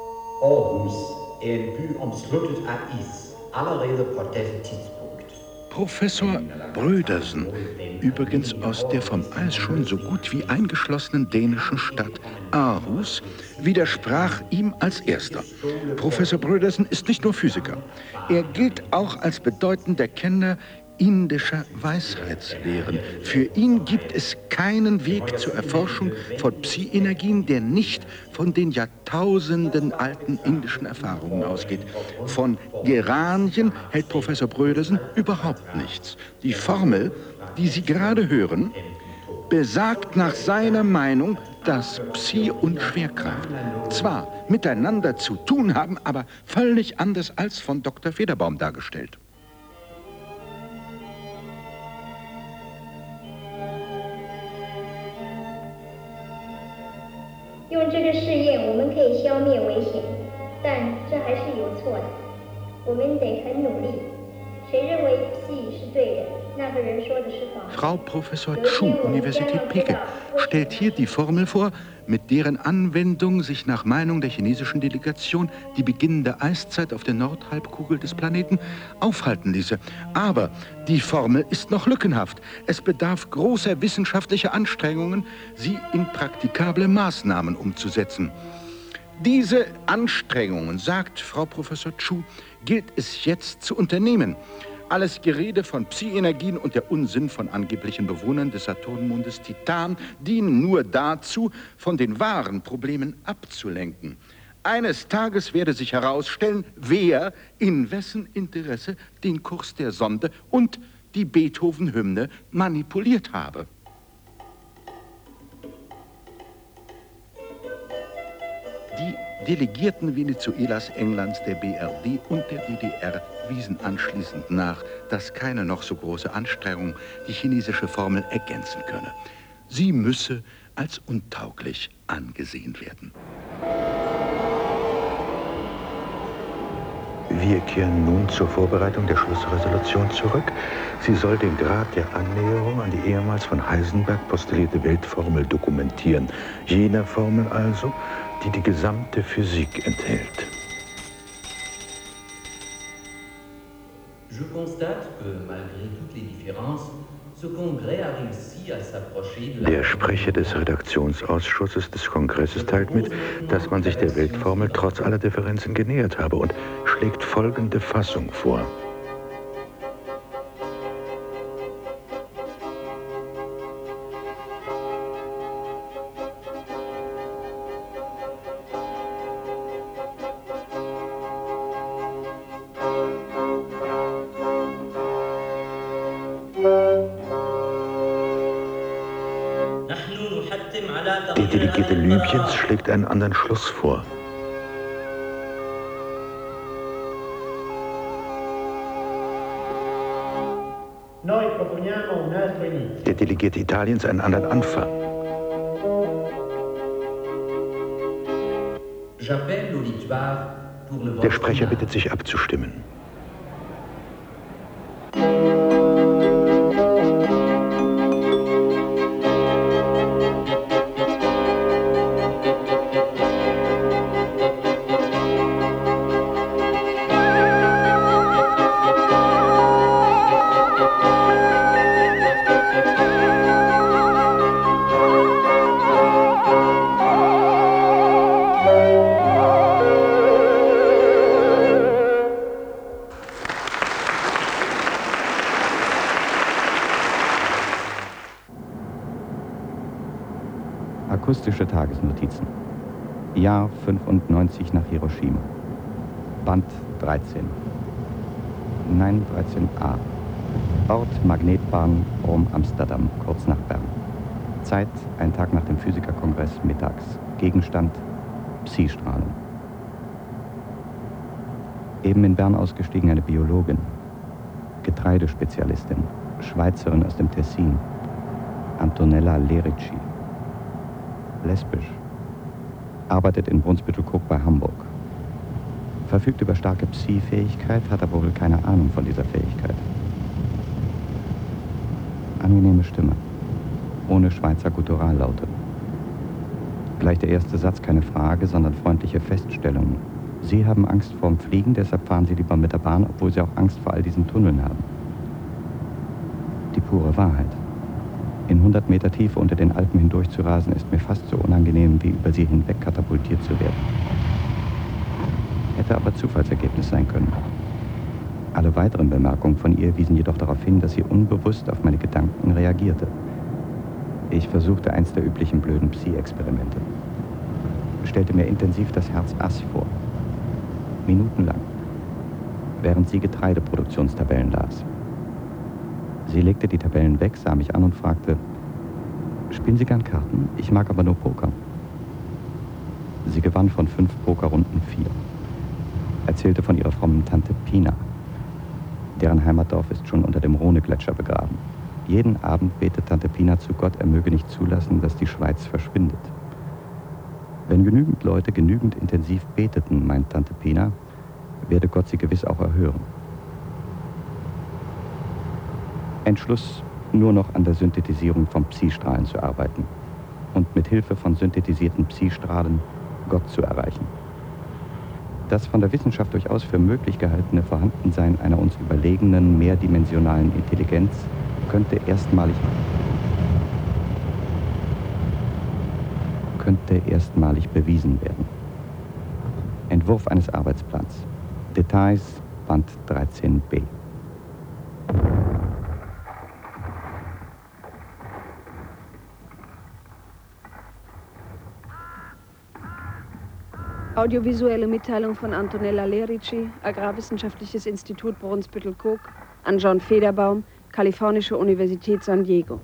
Aarhus er en by omsluttet af is, allerede på dette tidspunkt. Professor Brödersen, übrigens aus der vom Eis schon so gut wie eingeschlossenen dänischen Stadt Aarhus, widersprach ihm als erster. Professor Brödersen ist nicht nur Physiker. Er gilt auch als bedeutender Kenner indischer Weisheitslehren. Für ihn gibt es keinen Weg zur Erforschung von Psi-Energien, der nicht von den Jahrtausenden alten indischen Erfahrungen ausgeht. Von Geranien hält Professor Brödersen überhaupt nichts. Die Formel, die Sie gerade hören, besagt nach seiner Meinung, dass Psi und Schwerkraft zwar miteinander zu tun haben, aber völlig anders als von Doktor Federbaum dargestellt. Frau Professor Chu, Universität Peking, stellt hier die Formel vor, mit deren Anwendung sich nach Meinung der chinesischen Delegation die beginnende Eiszeit auf der Nordhalbkugel des Planeten aufhalten ließe. Aber die Formel ist noch lückenhaft. Es bedarf großer wissenschaftlicher Anstrengungen, sie in praktikable Maßnahmen umzusetzen. Diese Anstrengungen, sagt Frau Professor Chu, gilt es jetzt zu unternehmen. Alles Gerede von Psi-Energien und der Unsinn von angeblichen Bewohnern des Saturnmondes Titan dienen nur dazu, von den wahren Problemen abzulenken. Eines Tages werde sich herausstellen, wer in wessen Interesse den Kurs der Sonde und die Beethoven-Hymne manipuliert habe. Die Delegierten Venezuelas, Englands, der B R D und der D D R wiesen anschließend nach, dass keine noch so große Anstrengung die chinesische Formel ergänzen könne. Sie müsse als untauglich angesehen werden. Wir kehren nun zur Vorbereitung der Schlussresolution zurück. Sie soll den Grad der Annäherung an die ehemals von Heisenberg postulierte Weltformel dokumentieren. Jene Formel also, die die gesamte Physik enthält. Je constate que malgré toutes les différences, ce congrès a réussi à s'approcher de la... Der Sprecher des Redaktionsausschusses des Kongresses teilt mit, dass man sich der Weltformel trotz aller Differenzen genähert habe und schlägt folgende Fassung vor. Der Delegierte Libyens schlägt einen anderen Schluss vor. Der Delegierte Italiens einen anderen Anfang. Der Sprecher bittet sich abzustimmen. Akustische Tagesnotizen. Jahr fünfundneunzig nach Hiroshima. Band dreizehn. Nein, dreizehn a. Ort Magnetbahn Rom-Amsterdam, kurz nach Bern. Zeit, ein Tag nach dem Physikerkongress, mittags. Gegenstand, Psi-Strahlung. Eben in Bern ausgestiegen eine Biologin. Getreidespezialistin, Schweizerin aus dem Tessin. Antonella Lerici. Lesbisch. Arbeitet in Brunsbüttel-Koog bei Hamburg. Verfügt über starke Psi-Fähigkeit, hat aber wohl keine Ahnung von dieser Fähigkeit. Angenehme Stimme. Ohne Schweizer Gutturallaute. Gleich der erste Satz keine Frage, sondern freundliche Feststellungen. Sie haben Angst vorm Fliegen, deshalb fahren Sie lieber mit der Bahn, obwohl Sie auch Angst vor all diesen Tunneln haben. pure Wahrheit. In hundert Meter Tiefe unter den Alpen hindurch zu rasen, ist mir fast so unangenehm, wie über sie hinweg katapultiert zu werden. Hätte aber Zufallsergebnis sein können. Alle weiteren Bemerkungen von ihr wiesen jedoch darauf hin, dass sie unbewusst auf meine Gedanken reagierte. Ich versuchte eins der üblichen blöden Psi-Experimente. Stellte mir intensiv das Herz Ass vor. Minutenlang. Während sie Getreideproduktionstabellen las. Sie legte die Tabellen weg, sah mich an und fragte, spielen Sie gern Karten? Ich mag aber nur Poker. Sie gewann von fünf Pokerrunden vier. Erzählte von ihrer frommen Tante Pina. Deren Heimatdorf ist schon unter dem Rhone-Gletscher begraben. Jeden Abend betet Tante Pina zu Gott, er möge nicht zulassen, dass die Schweiz verschwindet. Wenn genügend Leute genügend intensiv beteten, meint Tante Pina, werde Gott sie gewiss auch erhören. Entschluss, nur noch an der Synthetisierung von Psi-Strahlen zu arbeiten und mit Hilfe von synthetisierten Psi-Strahlen Gott zu erreichen. Das von der Wissenschaft durchaus für möglich gehaltene Vorhandensein einer uns überlegenen, mehrdimensionalen Intelligenz könnte erstmalig, könnte erstmalig bewiesen werden. Entwurf eines Arbeitsplans. Details, Band dreizehn b. Audiovisuelle Mitteilung von Antonella Lerici, Agrarwissenschaftliches Institut Brunsbüttel-Koog, an John Federbaum, Kalifornische Universität San Diego.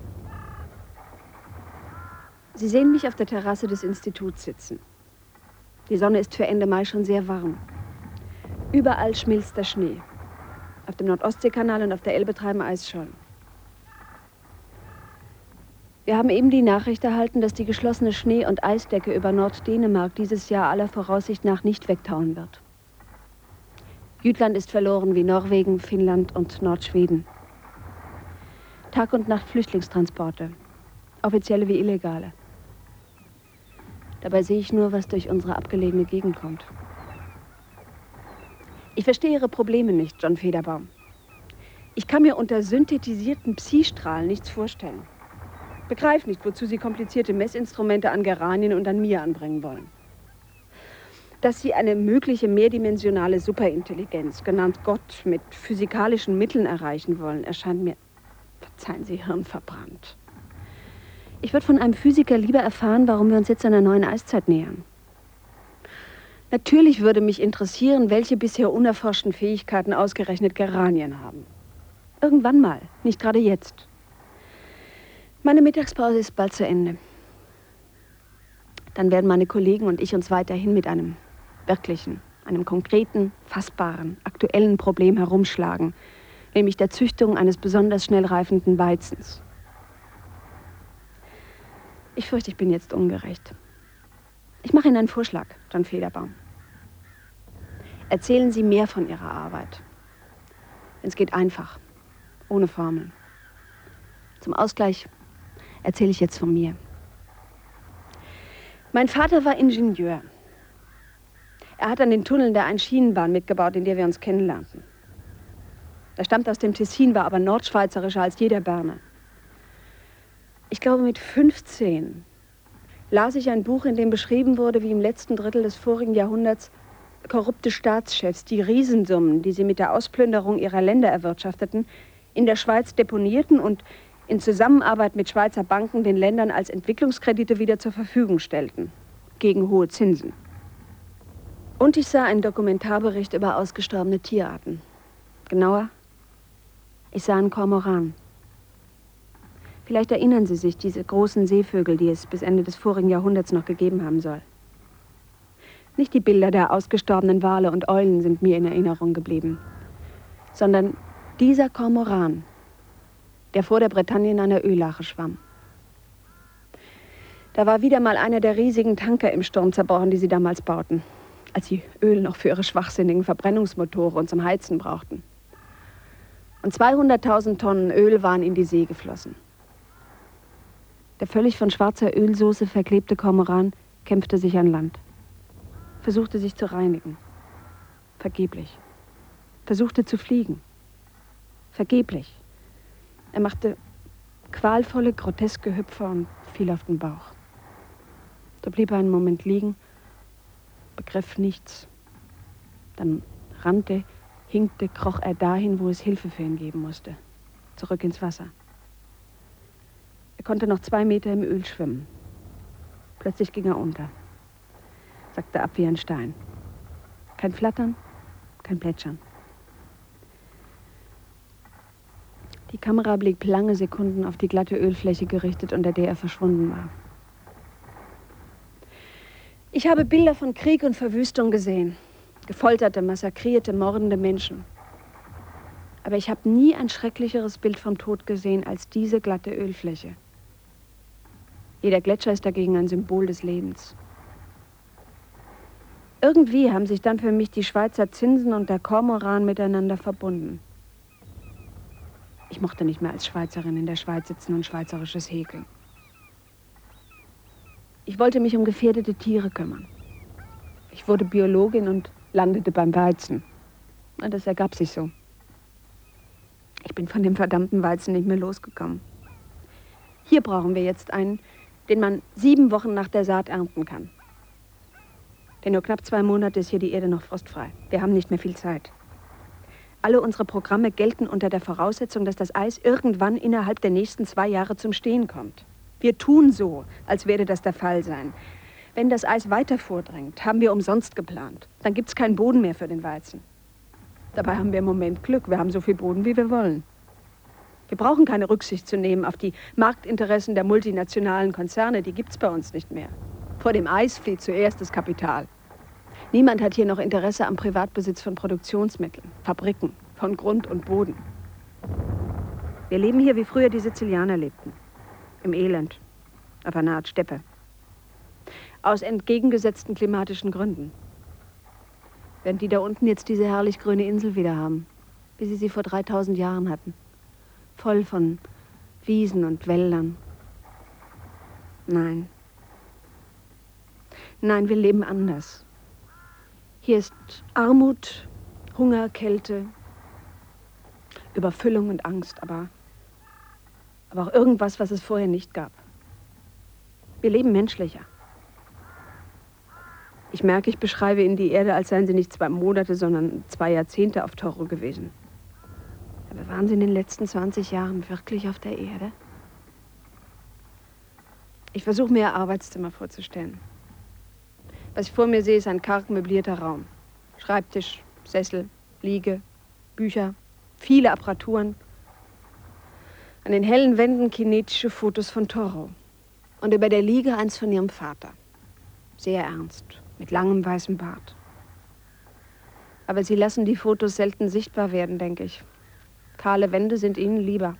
Sie sehen mich auf der Terrasse des Instituts sitzen. Die Sonne ist für Ende Mai schon sehr warm. Überall schmilzt der Schnee. Auf dem Nordostseekanal und auf der Elbe treiben Eisschollen. Wir haben eben die Nachricht erhalten, dass die geschlossene Schnee- und Eisdecke über Norddänemark dieses Jahr aller Voraussicht nach nicht wegtauen wird. Jütland ist verloren wie Norwegen, Finnland und Nordschweden. Tag und Nacht Flüchtlingstransporte, offizielle wie illegale. Dabei sehe ich nur, was durch unsere abgelegene Gegend kommt. Ich verstehe Ihre Probleme nicht, John Federbaum. Ich kann mir unter synthetisierten Psi-Strahlen nichts vorstellen. Begreife nicht, wozu Sie komplizierte Messinstrumente an Geranien und an mir anbringen wollen. Dass Sie eine mögliche mehrdimensionale Superintelligenz, genannt Gott, mit physikalischen Mitteln erreichen wollen, erscheint mir, verzeihen Sie, hirnverbrannt. Ich würde von einem Physiker lieber erfahren, warum wir uns jetzt einer neuen Eiszeit nähern. Natürlich würde mich interessieren, welche bisher unerforschten Fähigkeiten ausgerechnet Geranien haben. Irgendwann mal, nicht gerade jetzt. Meine Mittagspause ist bald zu Ende. Dann werden meine Kollegen und ich uns weiterhin mit einem wirklichen, einem konkreten, fassbaren, aktuellen Problem herumschlagen, nämlich der Züchtung eines besonders schnell reifenden Weizens. Ich fürchte, ich bin jetzt ungerecht. Ich mache Ihnen einen Vorschlag, John Federbaum. Erzählen Sie mehr von Ihrer Arbeit. Es geht einfach, ohne Formeln. Zum Ausgleich erzähle ich jetzt von mir. Mein Vater war Ingenieur. Er hat an den Tunneln der Einschienenbahn mitgebaut, in der wir uns kennenlernten. Er stammt aus dem Tessin, war aber nordschweizerischer als jeder Berner. Ich glaube, mit fünfzehn las ich ein Buch, in dem beschrieben wurde, wie im letzten Drittel des vorigen Jahrhunderts korrupte Staatschefs die Riesensummen, die sie mit der Ausplünderung ihrer Länder erwirtschafteten, in der Schweiz deponierten und in Zusammenarbeit mit Schweizer Banken den Ländern als Entwicklungskredite wieder zur Verfügung stellten, gegen hohe Zinsen. Und ich sah einen Dokumentarbericht über ausgestorbene Tierarten. Genauer, ich sah einen Kormoran. Vielleicht erinnern Sie sich, diese großen Seevögel, die es bis Ende des vorigen Jahrhunderts noch gegeben haben soll. Nicht die Bilder der ausgestorbenen Wale und Eulen sind mir in Erinnerung geblieben, sondern dieser Kormoran, der vor der Bretagne in einer Öllache schwamm. Da war wieder mal einer der riesigen Tanker im Sturm zerbrochen, die sie damals bauten, als sie Öl noch für ihre schwachsinnigen Verbrennungsmotore und zum Heizen brauchten. Und zweihunderttausend Tonnen Öl waren in die See geflossen. Der völlig von schwarzer Ölsoße verklebte Kormoran kämpfte sich an Land, versuchte sich zu reinigen, vergeblich, versuchte zu fliegen, vergeblich. Er machte qualvolle, groteske Hüpfer und fiel auf den Bauch. Da blieb er einen Moment liegen, begriff nichts. Dann rannte, hinkte, kroch er dahin, wo es Hilfe für ihn geben musste. Zurück ins Wasser. Er konnte noch zwei Meter im Öl schwimmen. Plötzlich ging er unter. Sackte ab wie ein Stein. Kein Flattern, kein Plätschern. Die Kamera blieb lange Sekunden auf die glatte Ölfläche gerichtet, unter der er verschwunden war. Ich habe Bilder von Krieg und Verwüstung gesehen. Gefolterte, massakrierte, mordende Menschen. Aber ich habe nie ein schrecklicheres Bild vom Tod gesehen als diese glatte Ölfläche. Jeder Gletscher ist dagegen ein Symbol des Lebens. Irgendwie haben sich dann für mich die Schweizer Zinsen und der Kormoran miteinander verbunden. Ich mochte nicht mehr als Schweizerin in der Schweiz sitzen und schweizerisches häkeln. Ich wollte mich um gefährdete Tiere kümmern. Ich wurde Biologin und landete beim Weizen. Und das ergab sich so. Ich bin von dem verdammten Weizen nicht mehr losgekommen. Hier brauchen wir jetzt einen, den man sieben Wochen nach der Saat ernten kann. Denn nur knapp zwei Monate ist hier die Erde noch frostfrei. Wir haben nicht mehr viel Zeit. Alle unsere Programme gelten unter der Voraussetzung, dass das Eis irgendwann innerhalb der nächsten zwei Jahre zum Stehen kommt. Wir tun so, als werde das der Fall sein. Wenn das Eis weiter vordringt, haben wir umsonst geplant. Dann gibt es keinen Boden mehr für den Weizen. Dabei haben wir im Moment Glück. Wir haben so viel Boden, wie wir wollen. Wir brauchen keine Rücksicht zu nehmen auf die Marktinteressen der multinationalen Konzerne. Die gibt es bei uns nicht mehr. Vor dem Eis flieht zuerst das Kapital. Niemand hat hier noch Interesse am Privatbesitz von Produktionsmitteln, Fabriken, von Grund und Boden. Wir leben hier, wie früher die Sizilianer lebten. Im Elend, auf einer Art Steppe. Aus entgegengesetzten klimatischen Gründen. Während die da unten jetzt diese herrlich grüne Insel wieder haben, wie sie sie vor dreitausend Jahren hatten. Voll von Wiesen und Wäldern. Nein. Nein, wir leben anders. Hier ist Armut, Hunger, Kälte, Überfüllung und Angst, aber, aber auch irgendwas, was es vorher nicht gab. Wir leben menschlicher. Ich merke, ich beschreibe Ihnen die Erde, als seien sie nicht zwei Monate, sondern zwei Jahrzehnte auf Toro gewesen. Aber waren Sie in den letzten zwanzig Jahren wirklich auf der Erde? Ich versuche mir Ihr Arbeitszimmer vorzustellen. Was ich vor mir sehe, ist ein karg möblierter Raum. Schreibtisch, Sessel, Liege, Bücher, viele Apparaturen. An den hellen Wänden kinetische Fotos von Toro. Und über der Liege eins von ihrem Vater. Sehr ernst, mit langem weißem Bart. Aber sie lassen die Fotos selten sichtbar werden, denke ich. Kahle Wände sind ihnen lieber.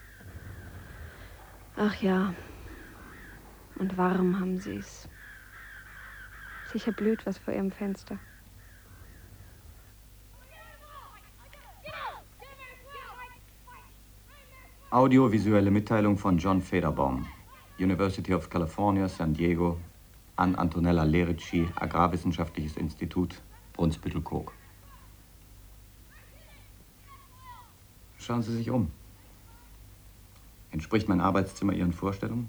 Ach ja, und warm haben sie es. Sicher blüht was vor ihrem Fenster. Audiovisuelle Mitteilung von John Federbaum, University of California, San Diego, an Antonella Lerici, Agrarwissenschaftliches Institut, Brunsbüttel-Koog. Schauen Sie sich um. Entspricht mein Arbeitszimmer Ihren Vorstellungen?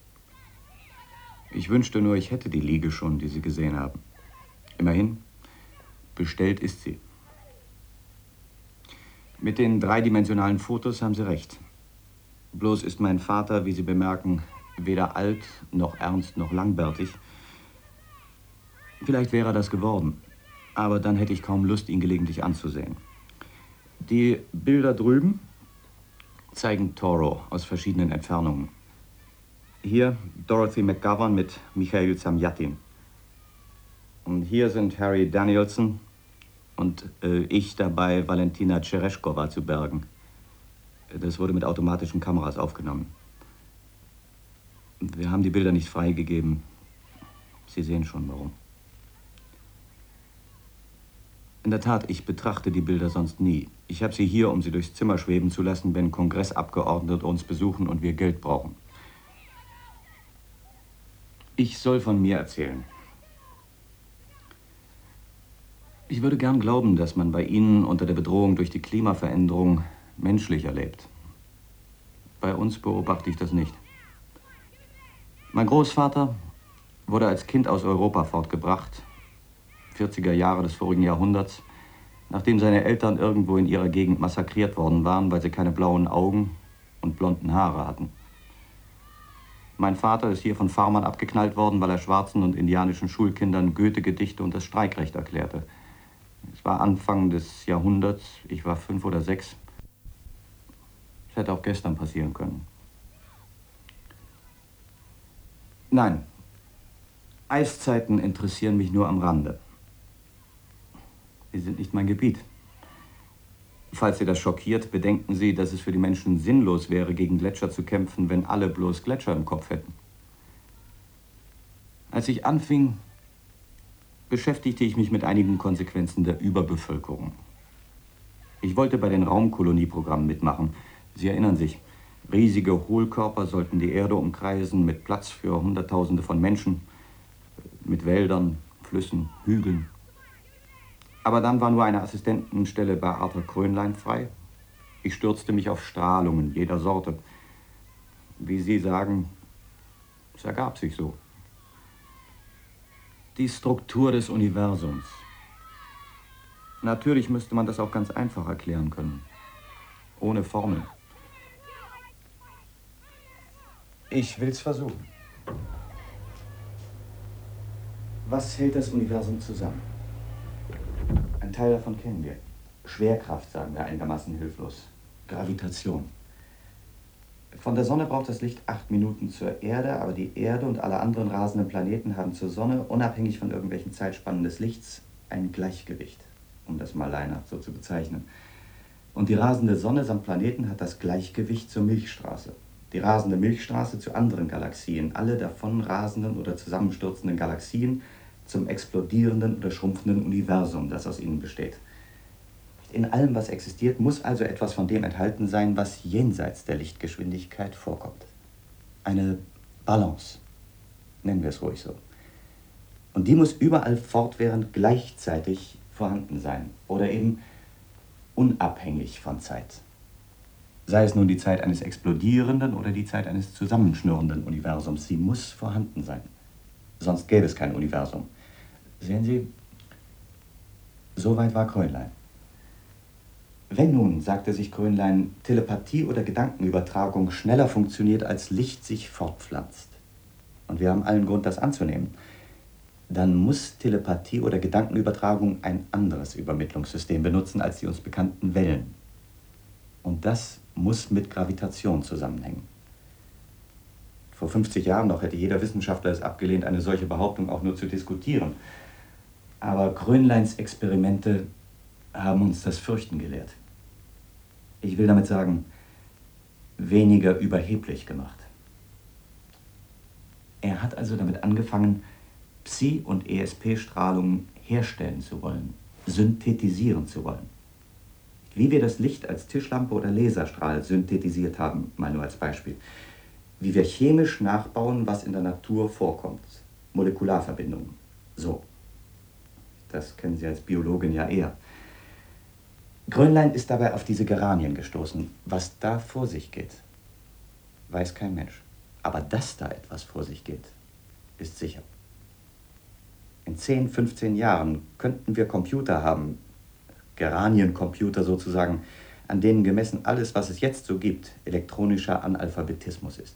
Ich wünschte nur, ich hätte die Liege schon, die Sie gesehen haben. Immerhin, bestellt ist sie. Mit den dreidimensionalen Fotos haben Sie recht. Bloß ist mein Vater, wie Sie bemerken, weder alt, noch ernst, noch langbärtig. Vielleicht wäre er das geworden, aber dann hätte ich kaum Lust, ihn gelegentlich anzusehen. Die Bilder drüben zeigen Toro aus verschiedenen Entfernungen. Hier Dorothy McGovern mit Michael Zamjatin. Und hier sind Harry Danielson und äh, ich dabei, Valentina Tereshkova zu bergen. Das wurde mit automatischen Kameras aufgenommen. Wir haben die Bilder nicht freigegeben. Sie sehen schon, warum. In der Tat, ich betrachte die Bilder sonst nie. Ich habe sie hier, um sie durchs Zimmer schweben zu lassen, wenn Kongressabgeordnete uns besuchen und wir Geld brauchen. Ich soll von mir erzählen. Ich würde gern glauben, dass man bei Ihnen unter der Bedrohung durch die Klimaveränderung menschlicher lebt. Bei uns beobachte ich das nicht. Mein Großvater wurde als Kind aus Europa fortgebracht, vierziger Jahre des vorigen Jahrhunderts, nachdem seine Eltern irgendwo in ihrer Gegend massakriert worden waren, weil sie keine blauen Augen und blonden Haare hatten. Mein Vater ist hier von Farmern abgeknallt worden, weil er schwarzen und indianischen Schulkindern Goethe-Gedichte und das Streikrecht erklärte. Es war Anfang des Jahrhunderts, ich war fünf oder sechs. Es hätte auch gestern passieren können. Nein, Eiszeiten interessieren mich nur am Rande. Sie sind nicht mein Gebiet. Falls Sie das schockiert, bedenken Sie, dass es für die Menschen sinnlos wäre, gegen Gletscher zu kämpfen, wenn alle bloß Gletscher im Kopf hätten. Als ich anfing, beschäftigte ich mich mit einigen Konsequenzen der Überbevölkerung. Ich wollte bei den Raumkolonieprogrammen mitmachen. Sie erinnern sich, riesige Hohlkörper sollten die Erde umkreisen mit Platz für Hunderttausende von Menschen, mit Wäldern, Flüssen, Hügeln. Aber dann war nur eine Assistentenstelle bei Arthur Krönlein frei. Ich stürzte mich auf Strahlungen jeder Sorte. Wie Sie sagen, es ergab sich so. Die Struktur des Universums. Natürlich müsste man das auch ganz einfach erklären können. Ohne Formel. Ich will's versuchen. Was hält das Universum zusammen? Ein Teil davon kennen wir. Schwerkraft, sagen wir einigermaßen hilflos. Gravitation. Von der Sonne braucht das Licht acht Minuten zur Erde, aber die Erde und alle anderen rasenden Planeten haben zur Sonne, unabhängig von irgendwelchen Zeitspannen des Lichts, ein Gleichgewicht, um das mal laienhaft so zu bezeichnen. Und die rasende Sonne samt Planeten hat das Gleichgewicht zur Milchstraße. Die rasende Milchstraße zu anderen Galaxien, alle davon rasenden oder zusammenstürzenden Galaxien zum explodierenden oder schrumpfenden Universum, das aus ihnen besteht. In allem, was existiert, muss also etwas von dem enthalten sein, was jenseits der Lichtgeschwindigkeit vorkommt. Eine Balance, nennen wir es ruhig so. Und die muss überall fortwährend gleichzeitig vorhanden sein oder eben unabhängig von Zeit. Sei es nun die Zeit eines explodierenden oder die Zeit eines zusammenschnurrenden Universums, sie muss vorhanden sein. Sonst gäbe es kein Universum. Sehen Sie, so weit war Krönlein. Wenn nun, sagte sich Krönlein, Telepathie oder Gedankenübertragung schneller funktioniert, als Licht sich fortpflanzt, und wir haben allen Grund, das anzunehmen, dann muss Telepathie oder Gedankenübertragung ein anderes Übermittlungssystem benutzen als die uns bekannten Wellen. Und das muss mit Gravitation zusammenhängen. Vor fünfzig Jahren noch hätte jeder Wissenschaftler es abgelehnt, eine solche Behauptung auch nur zu diskutieren. Aber Krönleins Experimente haben uns das Fürchten gelehrt. Ich will damit sagen, weniger überheblich gemacht. Er hat also damit angefangen, Psi- und E S P-Strahlung herstellen zu wollen, synthetisieren zu wollen. Wie wir das Licht als Tischlampe oder Laserstrahl synthetisiert haben, mal nur als Beispiel. Wie wir chemisch nachbauen, was in der Natur vorkommt. Molekularverbindungen. So. Das kennen Sie als Biologin ja eher. Krönlein ist dabei auf diese Geranien gestoßen. Was da vor sich geht, weiß kein Mensch. Aber dass da etwas vor sich geht, ist sicher. In zehn, fünfzehn Jahren könnten wir Computer haben, Geranien-Computer sozusagen, an denen gemessen alles, was es jetzt so gibt, elektronischer Analphabetismus ist.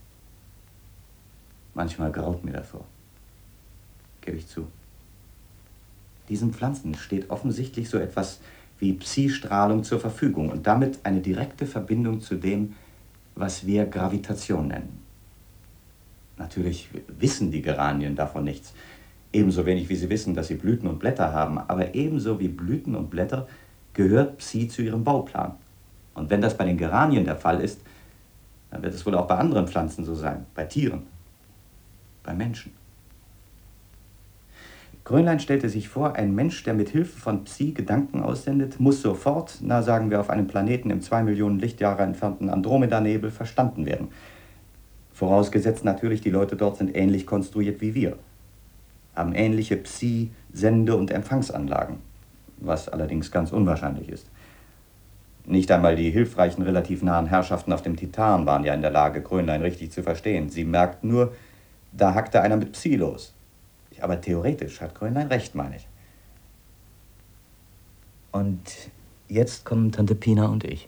Manchmal graut mir davor, gebe ich zu. Diesen Pflanzen steht offensichtlich so etwas wie Psi-Strahlung zur Verfügung und damit eine direkte Verbindung zu dem, was wir Gravitation nennen. Natürlich wissen die Geranien davon nichts, ebenso wenig wie sie wissen, dass sie Blüten und Blätter haben, aber ebenso wie Blüten und Blätter gehört Psi zu ihrem Bauplan. Und wenn das bei den Geranien der Fall ist, dann wird es wohl auch bei anderen Pflanzen so sein, bei Tieren, bei Menschen. Krönlein stellte sich vor, ein Mensch, der mit Hilfe von Psi Gedanken aussendet, muss sofort, na sagen wir auf einem Planeten im zwei Millionen Lichtjahre entfernten Andromeda-Nebel, verstanden werden. Vorausgesetzt natürlich, die Leute dort sind ähnlich konstruiert wie wir, haben ähnliche Psi-Sende- und Empfangsanlagen, was allerdings ganz unwahrscheinlich ist. Nicht einmal die hilfreichen, relativ nahen Herrschaften auf dem Titan waren ja in der Lage, Grönlein richtig zu verstehen. Sie merkten nur, da hackte einer mit Psi los. Aber theoretisch hat Grönlein recht, meine ich. Und jetzt kommen Tante Pina und ich.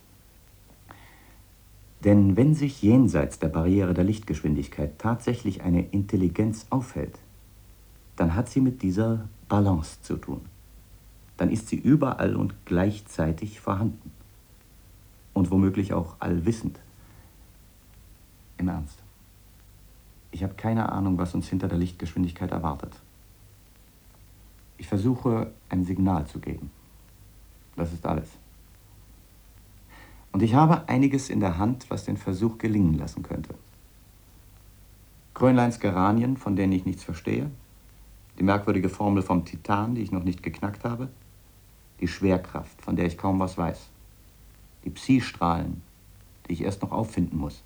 Denn wenn sich jenseits der Barriere der Lichtgeschwindigkeit tatsächlich eine Intelligenz aufhält, dann hat sie mit dieser Balance zu tun. Dann ist sie überall und gleichzeitig vorhanden. Und womöglich auch allwissend. Im Ernst. Ich habe keine Ahnung, was uns hinter der Lichtgeschwindigkeit erwartet. Ich versuche, ein Signal zu geben. Das ist alles. Und ich habe einiges in der Hand, was den Versuch gelingen lassen könnte. Grönleins Geranien, von denen ich nichts verstehe. Die merkwürdige Formel vom Titan, die ich noch nicht geknackt habe. Die Schwerkraft, von der ich kaum was weiß. Die Psi-Strahlen, die ich erst noch auffinden muss.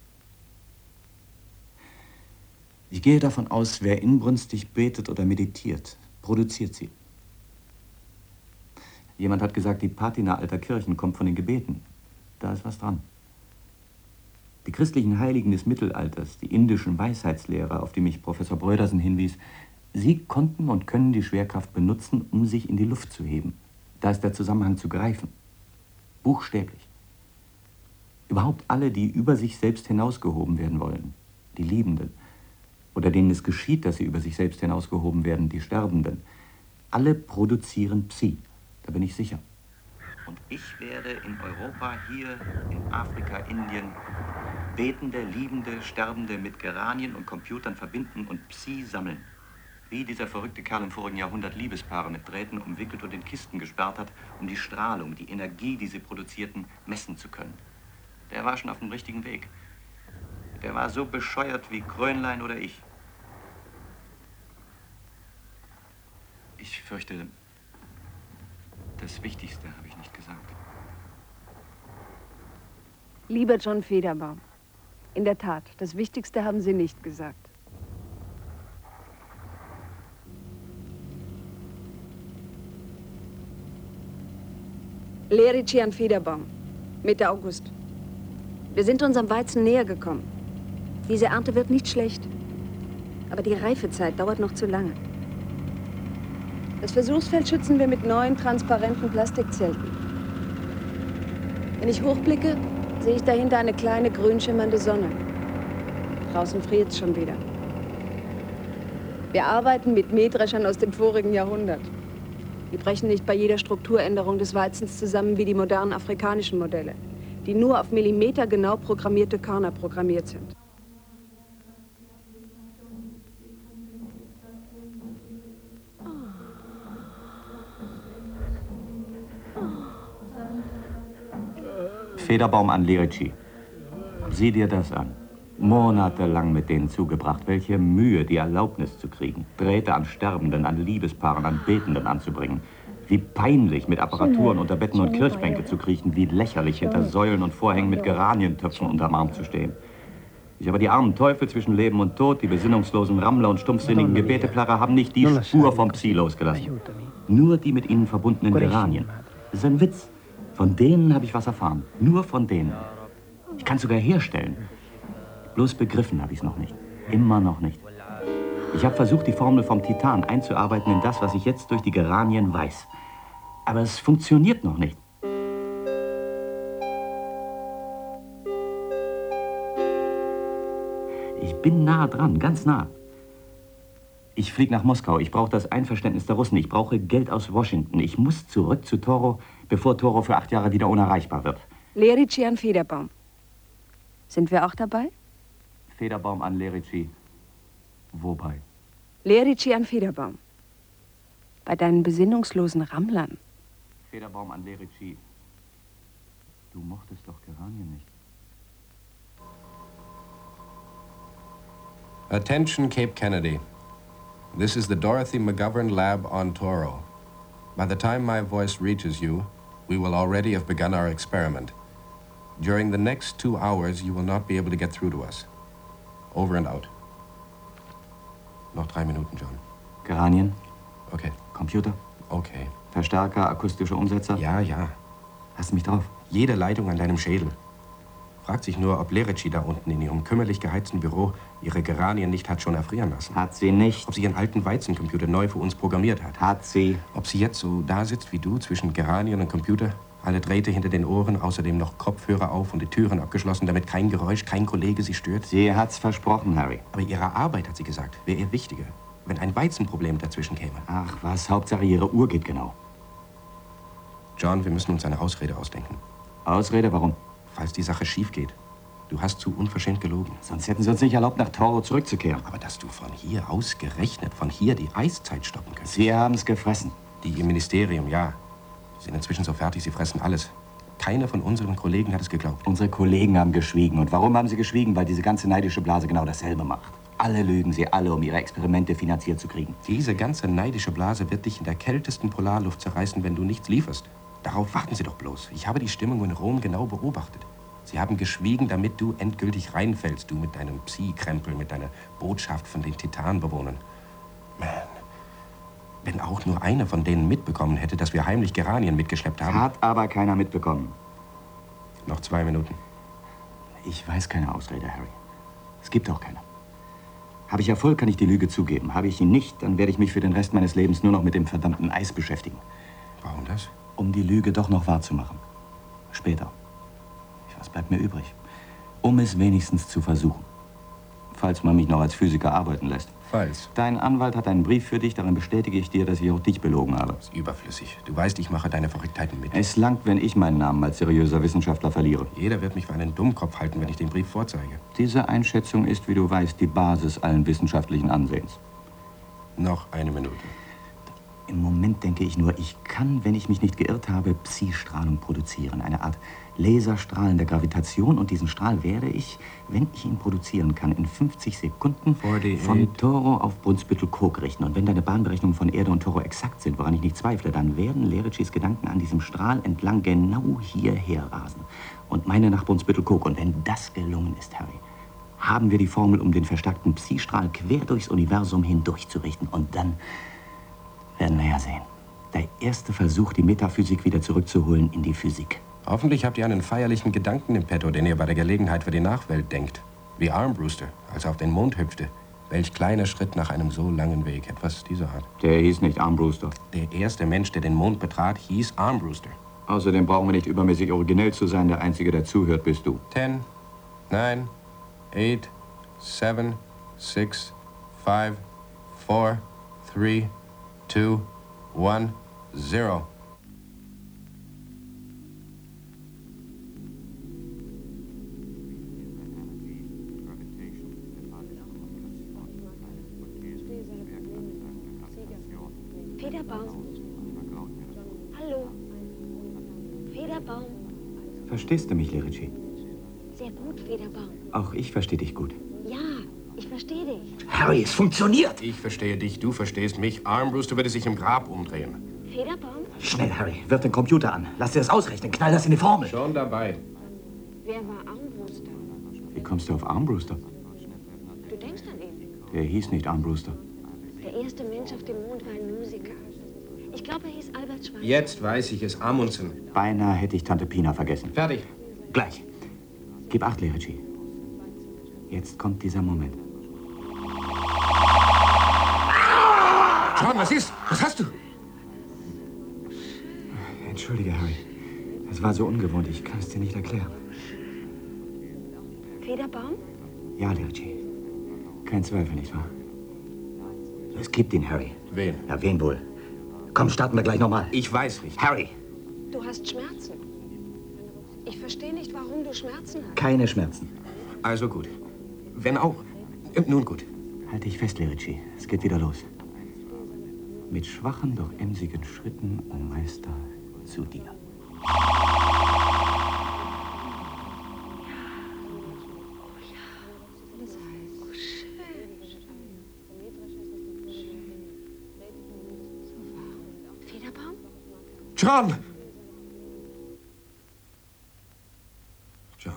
Ich gehe davon aus, wer inbrünstig betet oder meditiert, produziert sie. Jemand hat gesagt, die Patina alter Kirchen kommt von den Gebeten. Da ist was dran. Die christlichen Heiligen des Mittelalters, die indischen Weisheitslehrer, auf die mich Professor Brödersen hinwies, sie konnten und können die Schwerkraft benutzen, um sich in die Luft zu heben. Da ist der Zusammenhang zu greifen. Buchstäblich. Überhaupt alle, die über sich selbst hinausgehoben werden wollen, die Liebenden, oder denen es geschieht, dass sie über sich selbst hinausgehoben werden, die Sterbenden, alle produzieren Psi, da bin ich sicher. Und ich werde in Europa, hier, in Afrika, Indien, Betende, Liebende, Sterbende mit Geranien und Computern verbinden und Psi sammeln. Wie dieser verrückte Kerl im vorigen Jahrhundert Liebespaare mit Drähten umwickelt und in Kisten gesperrt hat, um die Strahlung, die Energie, die sie produzierten, messen zu können. Der war schon auf dem richtigen Weg. Der war so bescheuert wie Grönlein oder ich. Ich fürchte, das Wichtigste habe ich nicht gesagt. Lieber John Federbaum, in der Tat, das Wichtigste haben Sie nicht gesagt. Lerici Federbaum, Mitte August. Wir sind unserem Weizen näher gekommen. Diese Ernte wird nicht schlecht. Aber die Reifezeit dauert noch zu lange. Das Versuchsfeld schützen wir mit neuen, transparenten Plastikzelten. Wenn ich hochblicke, sehe ich dahinter eine kleine, grün schimmernde Sonne. Draußen friert es schon wieder. Wir arbeiten mit Mähdreschern aus dem vorigen Jahrhundert. Die brechen nicht bei jeder Strukturänderung des Weizens zusammen wie die modernen afrikanischen Modelle, die nur auf Millimeter genau programmierte Körner programmiert sind. Federbaum an Lerici. Sieh dir das an. Monatelang mit denen zugebracht. Welche Mühe, die Erlaubnis zu kriegen. Drähte an Sterbenden, an Liebespaaren, an Betenden anzubringen. Wie peinlich, mit Apparaturen unter Betten und Kirchbänke zu kriechen. Wie lächerlich, hinter Säulen und Vorhängen mit Geranientöpfen unterm Arm zu stehen. Ich aber die armen Teufel zwischen Leben und Tod, die besinnungslosen Rammler und stumpfsinnigen Gebeteplacher haben nicht die Spur vom Psi losgelassen. Nur die mit ihnen verbundenen Geranien. Das ist ein Witz. Von denen habe ich was erfahren. Nur von denen. Ich kann es sogar herstellen. Bloß begriffen habe ich es noch nicht. Immer noch nicht. Ich habe versucht, die Formel vom Titan einzuarbeiten in das, was ich jetzt durch die Geranien weiß. Aber es funktioniert noch nicht. Ich bin nah dran, ganz nah. Ich fliege nach Moskau. Ich brauche das Einverständnis der Russen. Ich brauche Geld aus Washington. Ich muss zurück zu Toro, bevor Toro für acht Jahre wieder unerreichbar wird. Lerici an Federbaum. Sind wir auch dabei? Federbaum an Lerici. Wobei? Lerici an Federbaum. Bei deinen besinnungslosen Rammlern. Federbaum an Lerici. Du mochtest doch Geranien nicht. Attention, Cape Kennedy. This is the Dorothy McGovern Lab on Toro. By the time my voice reaches you, we will already have begun our experiment. During the next two hours, you will not be able to get through to us. Over and out. Noch drei Minuten, John. Geranien? Okay. Computer? Okay. Verstärker, akustische Umsetzer? Ja, ja. Hast du mich drauf? Jede Leitung an deinem Schädel. Fragt sich nur, ob Lerici da unten in ihrem kümmerlich geheizten Büro ihre Geranien nicht hat schon erfrieren lassen. Hat sie nicht. Ob sie ihren alten Weizencomputer neu für uns programmiert hat. Hat sie. Ob sie jetzt so da sitzt wie du, zwischen Geranien und Computer, alle Drähte hinter den Ohren, außerdem noch Kopfhörer auf und die Türen abgeschlossen, damit kein Geräusch, kein Kollege sie stört. Sie hat's versprochen, Harry. Aber ihre Arbeit, hat sie gesagt, wäre ihr wichtiger, wenn ein Weizenproblem dazwischen käme. Ach was, Hauptsache ihre Uhr geht genau. John, wir müssen uns eine Ausrede ausdenken. Ausrede? Warum? Falls die Sache schief geht. Du hast zu unverschämt gelogen. Sonst hätten sie uns nicht erlaubt, nach Toro zurückzukehren. Aber dass du von hier ausgerechnet, von hier die Eiszeit stoppen könntest. Sie haben's gefressen. Die im Ministerium, ja. Sie sind inzwischen so fertig, sie fressen alles. Keiner von unseren Kollegen hat es geglaubt. Unsere Kollegen haben geschwiegen. Und warum haben sie geschwiegen? Weil diese ganze neidische Blase genau dasselbe macht. Alle lügen sie alle, um ihre Experimente finanziert zu kriegen. Diese ganze neidische Blase wird dich in der kältesten Polarluft zerreißen, wenn du nichts lieferst. Darauf warten sie doch bloß. Ich habe die Stimmung in Rom genau beobachtet. Sie haben geschwiegen, damit du endgültig reinfällst, du mit deinem Psi-Krempel, mit deiner Botschaft von den Titanbewohnern. Man, wenn auch nur einer von denen mitbekommen hätte, dass wir heimlich Geranien mitgeschleppt haben. Hat aber keiner mitbekommen. Noch zwei Minuten. Ich weiß keine Ausrede, Harry. Es gibt auch keine. Habe ich Erfolg, kann ich die Lüge zugeben. Habe ich ihn nicht, dann werde ich mich für den Rest meines Lebens nur noch mit dem verdammten Eis beschäftigen. Warum das? Um die Lüge doch noch wahrzumachen. Später. Was bleibt mir übrig? Um es wenigstens zu versuchen. Falls man mich noch als Physiker arbeiten lässt. Falls. Dein Anwalt hat einen Brief für dich, darin bestätige ich dir, dass ich auch dich belogen habe. Das ist überflüssig. Du weißt, ich mache deine Verrücktheiten mit. Es langt, wenn ich meinen Namen als seriöser Wissenschaftler verliere. Jeder wird mich für einen Dummkopf halten, wenn ich den Brief vorzeige. Diese Einschätzung ist, wie du weißt, die Basis allen wissenschaftlichen Ansehens. Noch eine Minute. Im Moment denke ich nur, ich kann, wenn ich mich nicht geirrt habe, Psi-Strahlung produzieren. Eine Art Laserstrahlen der Gravitation. Und diesen Strahl werde ich, wenn ich ihn produzieren kann, in fünfzig Sekunden von Toro auf Brunsbüttel-Kog richten. Und wenn deine Bahnberechnungen von Erde und Toro exakt sind, woran ich nicht zweifle, dann werden Lericis Gedanken an diesem Strahl entlang genau hierher rasen. Und meine nach Brunsbüttel-Kog. Und wenn das gelungen ist, Harry, haben wir die Formel, um den verstärkten Psi-Strahl quer durchs Universum hindurch zu richten. Und dann werden wir ja sehen. Der erste Versuch, die Metaphysik wieder zurückzuholen in die Physik. Hoffentlich habt ihr einen feierlichen Gedanken im Petto, den ihr bei der Gelegenheit für die Nachwelt denkt. Wie Armbruster, als er auf den Mond hüpfte. Welch kleiner Schritt nach einem so langen Weg. Etwas dieser Art. Der hieß nicht Armbruster. Der erste Mensch, der den Mond betrat, hieß Armbruster. Außerdem brauchen wir nicht übermäßig originell zu sein. Der Einzige, der zuhört, bist du. Ten, nine, eight, seven, six, five, four, three, two, one, zero. Federbaum. Hallo. Federbaum. Verstehst du mich, Lerici? Sehr gut, Federbaum. Auch ich verstehe dich gut. Ja, ich verstehe dich. Harry, es funktioniert! Ich verstehe dich, du verstehst mich. Armbruster würde sich im Grab umdrehen. Federbaum? Schnell, Harry, wirf den Computer an. Lass dir das ausrechnen. Knall das in die Formel. Schon dabei. Wer war Armbruster? Wie kommst du auf Armbruster? Du denkst an ihn. Der hieß nicht Armbruster. Der erste Mensch auf dem Mond war ein Musiker. Ich glaube, er hieß Albert Schweitzer. Jetzt weiß ich es, Amundsen. Beinahe hätte ich Tante Pina vergessen. Fertig. Gleich. Gib acht, Lerici. Jetzt kommt dieser Moment. John, was ist? Was hast du? Entschuldige, Harry. Es war so ungewohnt. Ich kann es dir nicht erklären. Federbaum? Ja, Lerici. Kein Zweifel, nicht wahr? Es gibt ihn, Harry. Wen? Ja, wen wohl? Komm, starten wir gleich nochmal. Ich weiß nicht. Harry! Du hast Schmerzen. Ich verstehe nicht, warum du Schmerzen hast. Keine Schmerzen. Also gut. Wenn auch. Nun gut. Halt dich fest, Lerici. Es geht wieder los. Mit schwachen, doch emsigen Schritten, o Meister, zu dir. John! John.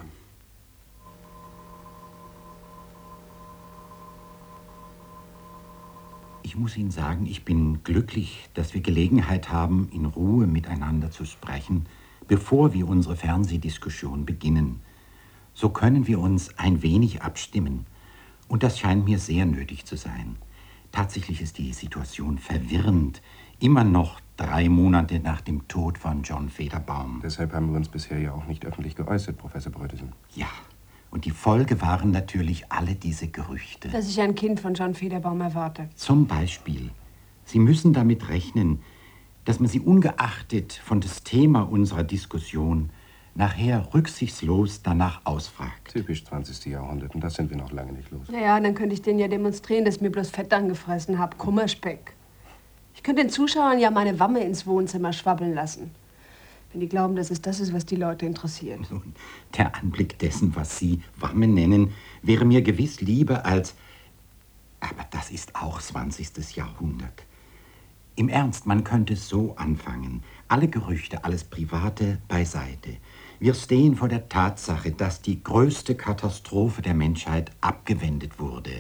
Ich muss Ihnen sagen, ich bin glücklich, dass wir Gelegenheit haben, in Ruhe miteinander zu sprechen, bevor wir unsere Fernsehdiskussion beginnen. So können wir uns ein wenig abstimmen. Und das scheint mir sehr nötig zu sein. Tatsächlich ist die Situation verwirrend. Immer noch drei Monate nach dem Tod von John Federbaum. Deshalb haben wir uns bisher ja auch nicht öffentlich geäußert, Professor Brödesen. Ja, und die Folge waren natürlich alle diese Gerüchte. Dass ich ein Kind von John Federbaum erwarte. Zum Beispiel. Sie müssen damit rechnen, dass man Sie ungeachtet von das Thema unserer Diskussion nachher rücksichtslos danach ausfragt. Typisch zwanzigsten Jahrhundert, und das sind wir noch lange nicht los. Naja, dann könnte ich denen ja demonstrieren, dass ich mir bloß Fett angefressen habe. Kummerspeck. Ich könnte den Zuschauern ja meine Wamme ins Wohnzimmer schwabbeln lassen. Wenn die glauben, dass es das ist, was die Leute interessiert. Nun, der Anblick dessen, was Sie Wamme nennen, wäre mir gewiss lieber als... Aber das ist auch zwanzigsten Jahrhundert. Im Ernst, man könnte so anfangen. Alle Gerüchte, alles Private beiseite. Wir stehen vor der Tatsache, dass die größte Katastrophe der Menschheit abgewendet wurde.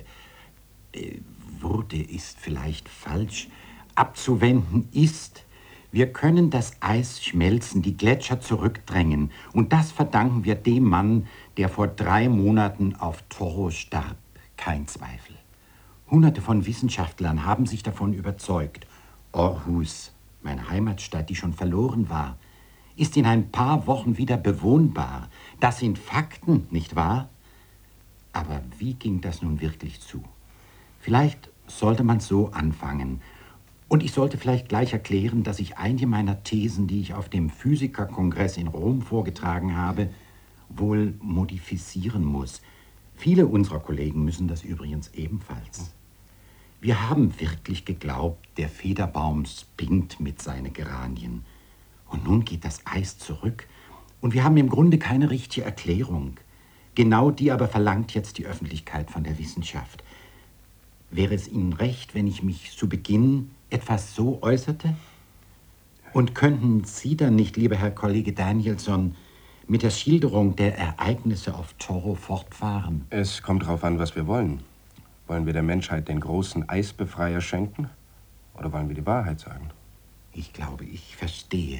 Äh, wurde ist vielleicht falsch. Abzuwenden ist. Wir können das Eis schmelzen, die Gletscher zurückdrängen. Und das verdanken wir dem Mann, der vor drei Monaten auf Toro starb. Kein Zweifel. Hunderte von Wissenschaftlern haben sich davon überzeugt. Aarhus, meine Heimatstadt, die schon verloren war, ist in ein paar Wochen wieder bewohnbar. Das sind Fakten, nicht wahr? Aber wie ging das nun wirklich zu? Vielleicht sollte man so anfangen. Und ich sollte vielleicht gleich erklären, dass ich einige meiner Thesen, die ich auf dem Physikerkongress in Rom vorgetragen habe, wohl modifizieren muss. Viele unserer Kollegen müssen das übrigens ebenfalls. Wir haben wirklich geglaubt, der Federbaum spinnt mit seinen Geranien. Und nun geht das Eis zurück. Und wir haben im Grunde keine richtige Erklärung. Genau die aber verlangt jetzt die Öffentlichkeit von der Wissenschaft. Wäre es Ihnen recht, wenn ich mich zu Beginn etwas so äußerte? Und könnten Sie dann nicht, lieber Herr Kollege Danielson, mit der Schilderung der Ereignisse auf Toro fortfahren? Es kommt darauf an, was wir wollen. Wollen wir der Menschheit den großen Eisbefreier schenken? Oder wollen wir die Wahrheit sagen? Ich glaube, ich verstehe.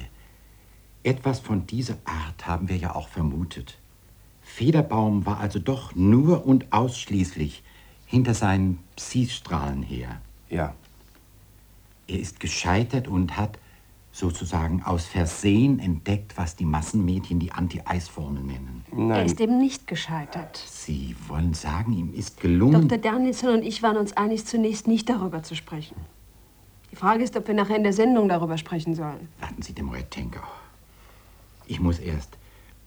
Etwas von dieser Art haben wir ja auch vermutet. Federbaum war also doch nur und ausschließlich hinter seinen Psi-Strahlen her. Ja. Er ist gescheitert und hat sozusagen aus Versehen entdeckt, was die Massenmedien die Anti-Eis-Formel nennen. Nein. Er ist eben nicht gescheitert. Sie wollen sagen, ihm ist gelungen... Doktor Danielson und ich waren uns einig, zunächst nicht darüber zu sprechen. Die Frage ist, ob wir nachher in der Sendung darüber sprechen sollen. Warten Sie, Demoiselle Tenker. Ich muss erst...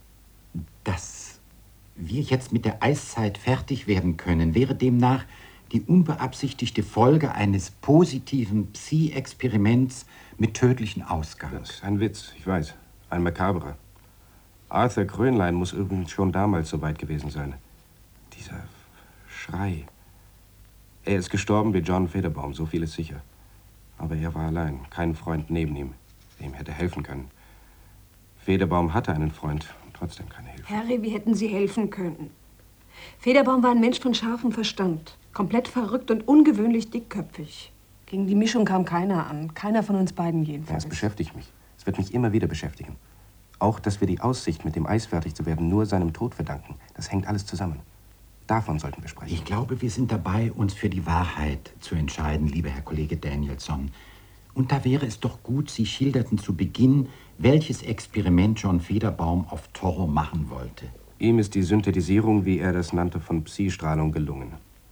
Dass wir jetzt mit der Eiszeit fertig werden können, wäre demnach die unbeabsichtigte Folge eines positiven Psi-Experiments mit tödlichen Ausgang. Das ist ein Witz, ich weiß. Ein makaberer. Arthur Grönlein muss übrigens schon damals so weit gewesen sein. Dieser Schrei. Er ist gestorben wie John Federbaum, so viel ist sicher. Aber er war allein, kein Freund neben ihm, der ihm hätte helfen können. Federbaum hatte einen Freund, und trotzdem keine Hilfe. Harry, wie hätten Sie helfen können? Federbaum war ein Mensch von scharfem Verstand. Komplett verrückt und ungewöhnlich dickköpfig. Gegen die Mischung kam keiner an. Keiner von uns beiden jedenfalls. Ja, es beschäftigt mich. Es wird mich immer wieder beschäftigen. Auch, dass wir die Aussicht, mit dem Eis fertig zu werden, nur seinem Tod verdanken. Das hängt alles zusammen. Davon sollten wir sprechen. Ich glaube, wir sind dabei, uns für die Wahrheit zu entscheiden, lieber Herr Kollege Danielson. Und da wäre es doch gut, Sie schilderten zu Beginn, welches Experiment John Federbaum auf Toro machen wollte. Ihm ist die Synthetisierung, wie er das nannte, von Psi-Strahlung gelungen.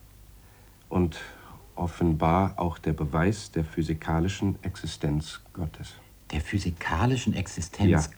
Und offenbar auch der Beweis der physikalischen Existenz Gottes. Der physikalischen Existenz? Ja.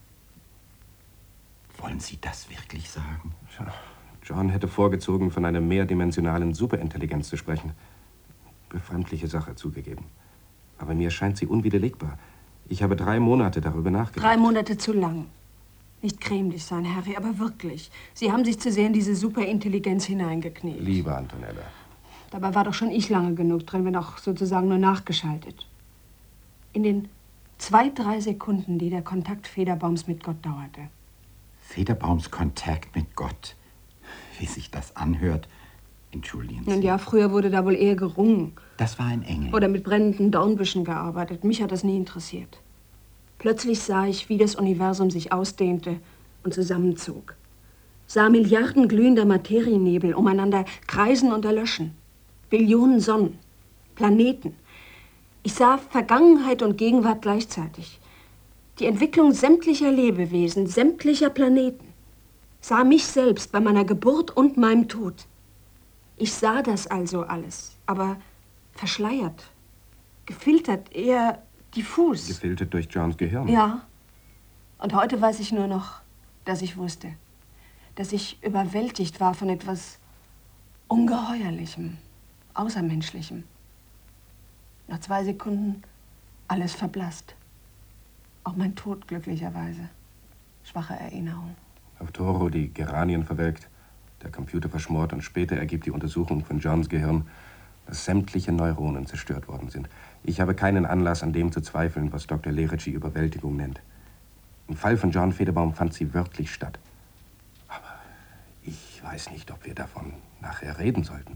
Wollen Sie das wirklich sagen? John hätte vorgezogen, von einer mehrdimensionalen Superintelligenz zu sprechen. Befremdliche Sache, zugegeben. Aber mir scheint sie unwiderlegbar. Ich habe drei Monate darüber nachgedacht. Drei Monate zu lang. Nicht cremlich sein, Harry, aber wirklich. Sie haben sich zu sehr in diese Superintelligenz hineingekniet. Liebe Antonella. Dabei war doch schon ich lange genug drin, wenn auch sozusagen nur nachgeschaltet. In den zwei, drei Sekunden, die der Kontakt Federbaums mit Gott dauerte. Federbaums Kontakt mit Gott? Wie sich das anhört, entschuldigen Sie. Und ja, früher wurde da wohl eher gerungen. Das war ein Engel. Oder mit brennenden Dornbüschen gearbeitet. Mich hat das nie interessiert. Plötzlich sah ich, wie das Universum sich ausdehnte und zusammenzog. Sah Milliarden glühender Materiennebel umeinander kreisen und erlöschen. Billionen Sonnen, Planeten. Ich sah Vergangenheit und Gegenwart gleichzeitig. Die Entwicklung sämtlicher Lebewesen, sämtlicher Planeten. Sah mich selbst bei meiner Geburt und meinem Tod. Ich sah das also alles, aber verschleiert, gefiltert, eher diffus. Gefiltert durch Johns Gehirn? Ja. Und heute weiß ich nur noch, dass ich wusste, dass ich überwältigt war von etwas Ungeheuerlichem, Außermenschlichem. Nach zwei Sekunden alles verblasst. Auch mein Tod glücklicherweise. Schwache Erinnerung. Auf Toro die Geranien verwelkt, der Computer verschmort und später ergibt die Untersuchung von Johns Gehirn, dass sämtliche Neuronen zerstört worden sind. Ich habe keinen Anlass, an dem zu zweifeln, was Doktor Lerici Überwältigung nennt. Im Fall von John Federbaum fand sie wirklich statt. Aber ich weiß nicht, ob wir davon nachher reden sollten.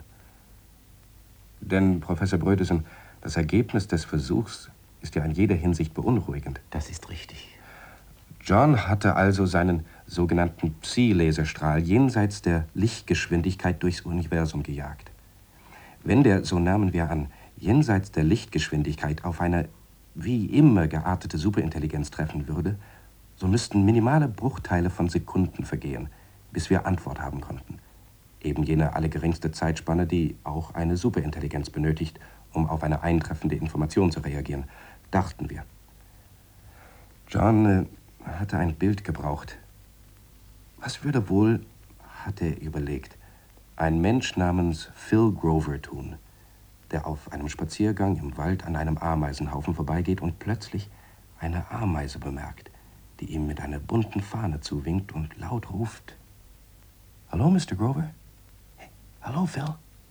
Denn, Professor Brödesen, das Ergebnis des Versuchs ist ja in jeder Hinsicht beunruhigend. Das ist richtig. John hatte also seinen sogenannten Psi-Laserstrahl jenseits der Lichtgeschwindigkeit durchs Universum gejagt. Wenn der, so nahmen wir an, jenseits der Lichtgeschwindigkeit auf eine wie immer geartete Superintelligenz treffen würde, so müssten minimale Bruchteile von Sekunden vergehen, bis wir Antwort haben konnten. Eben jene allergeringste Zeitspanne, die auch eine Superintelligenz benötigt, um auf eine eintreffende Information zu reagieren, dachten wir. John äh, hatte ein Bild gebraucht. Was würde wohl, hat er überlegt, ein Mensch namens Phil Grover tun, der auf einem Spaziergang im Wald an einem Ameisenhaufen vorbeigeht und plötzlich eine Ameise bemerkt, die ihm mit einer bunten Fahne zuwinkt und laut ruft: Hallo, Mister Grover? Hey, hallo, Phil?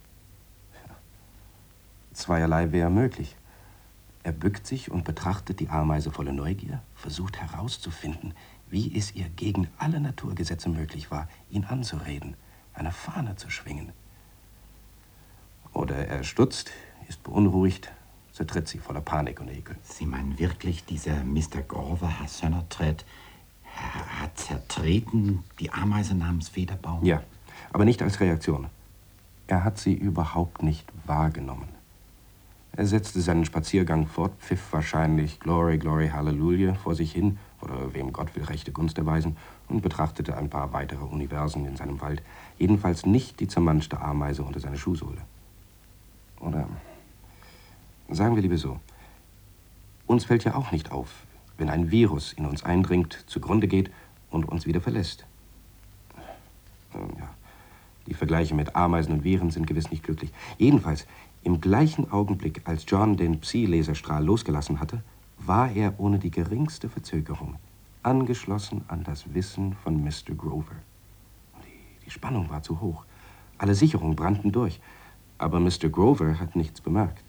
Zweierlei wäre möglich. Er bückt sich und betrachtet die Ameise voller Neugier, versucht herauszufinden, wie es ihr gegen alle Naturgesetze möglich war, ihn anzureden, eine Fahne zu schwingen. Oder er stutzt, ist beunruhigt, zertritt sie voller Panik und Ekel. Sie meinen wirklich, dieser Mister Grover, Herr Sönnertred, hat zertreten die Ameise namens Federbaum? Ja, aber nicht als Reaktion. Er hat sie überhaupt nicht wahrgenommen. Er setzte seinen Spaziergang fort, pfiff wahrscheinlich Glory, Glory, Hallelujah vor sich hin, oder wem Gott will rechte Gunst erweisen, und betrachtete ein paar weitere Universen in seinem Wald. Jedenfalls nicht die zermanschte Ameise unter seiner Schuhsohle. Oder sagen wir lieber so, uns fällt ja auch nicht auf, wenn ein Virus in uns eindringt, zugrunde geht und uns wieder verlässt. Ja, die Vergleiche mit Ameisen und Viren sind gewiss nicht glücklich. Jedenfalls, im gleichen Augenblick, als John den Psi-Laserstrahl losgelassen hatte, war er ohne die geringste Verzögerung angeschlossen an das Wissen von Mister Grover. Die, die Spannung war zu hoch. Alle Sicherungen brannten durch. Aber Mister Grover hat nichts bemerkt.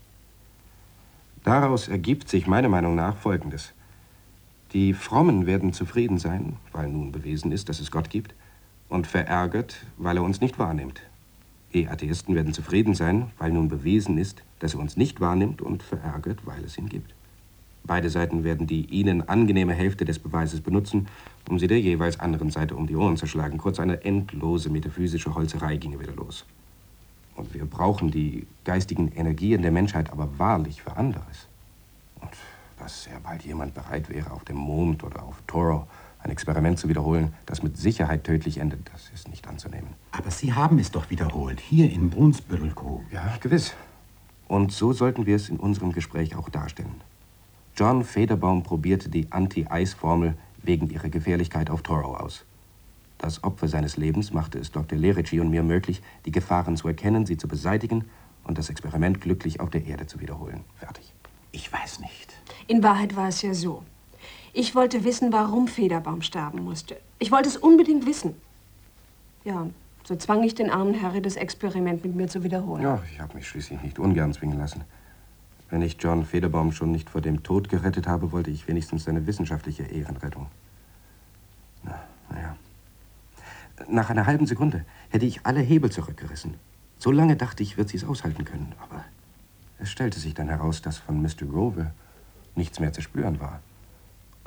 Daraus ergibt sich meiner Meinung nach Folgendes. Die Frommen werden zufrieden sein, weil nun bewiesen ist, dass es Gott gibt, und verärgert, weil er uns nicht wahrnimmt. Die Atheisten werden zufrieden sein, weil nun bewiesen ist, dass er uns nicht wahrnimmt, und verärgert, weil es ihn gibt. Beide Seiten werden die ihnen angenehme Hälfte des Beweises benutzen, um sie der jeweils anderen Seite um die Ohren zu schlagen. Kurz, eine endlose metaphysische Holzerei ginge wieder los. Und wir brauchen die geistigen Energien der Menschheit aber wahrlich für anderes. Und dass sehr bald jemand bereit wäre, auf dem Mond oder auf Toro ein Experiment zu wiederholen, das mit Sicherheit tödlich endet, das ist nicht anzunehmen. Aber Sie haben es doch wiederholt, hier in Brunsbüttel. Ja, gewiss. Und so sollten wir es in unserem Gespräch auch darstellen. John Federbaum probierte die Anti-Eis-Formel wegen ihrer Gefährlichkeit auf Toro aus. Das Opfer seines Lebens machte es Doktor Lerici und mir möglich, die Gefahren zu erkennen, sie zu beseitigen und das Experiment glücklich auf der Erde zu wiederholen. Fertig. Ich weiß nicht. In Wahrheit war es ja so. Ich wollte wissen, warum Federbaum sterben musste. Ich wollte es unbedingt wissen. Ja, und so zwang ich den armen Harry, das Experiment mit mir zu wiederholen. Ja, ich habe mich schließlich nicht ungern zwingen lassen. Wenn ich John Federbaum schon nicht vor dem Tod gerettet habe, wollte ich wenigstens seine wissenschaftliche Ehrenrettung. Na, naja. Nach einer halben Sekunde hätte ich alle Hebel zurückgerissen. So lange dachte ich, wird sie es aushalten können. Aber es stellte sich dann heraus, dass von Mister Grover nichts mehr zu spüren war.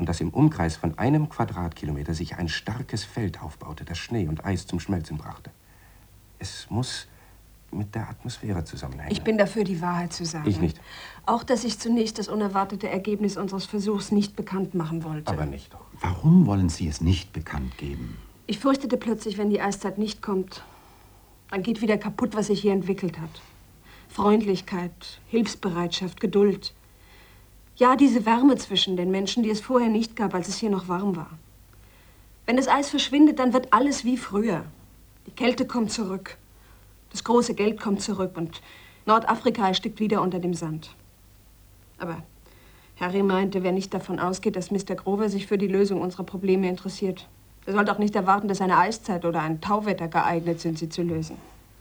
und dass im Umkreis von einem Quadratkilometer sich ein starkes Feld aufbaute, das Schnee und Eis zum Schmelzen brachte. Es muss mit der Atmosphäre zusammenhängen. Ich bin dafür, die Wahrheit zu sagen. Ich nicht. Auch, dass ich zunächst das unerwartete Ergebnis unseres Versuchs nicht bekannt machen wollte. Aber nicht doch. Warum wollen Sie es nicht bekannt geben? Ich fürchtete plötzlich, wenn die Eiszeit nicht kommt, dann geht wieder kaputt, was sich hier entwickelt hat. Freundlichkeit, Hilfsbereitschaft, Geduld. Ja, diese Wärme zwischen den Menschen, die es vorher nicht gab, als es hier noch warm war. Wenn das Eis verschwindet, dann wird alles wie früher. Die Kälte kommt zurück. Das große Geld kommt zurück und Nordafrika erstickt wieder unter dem Sand. Aber Harry meinte, wer nicht davon ausgeht, dass Mister Grover sich für die Lösung unserer Probleme interessiert, der sollte auch nicht erwarten, dass eine Eiszeit oder ein Tauwetter geeignet sind, sie zu lösen.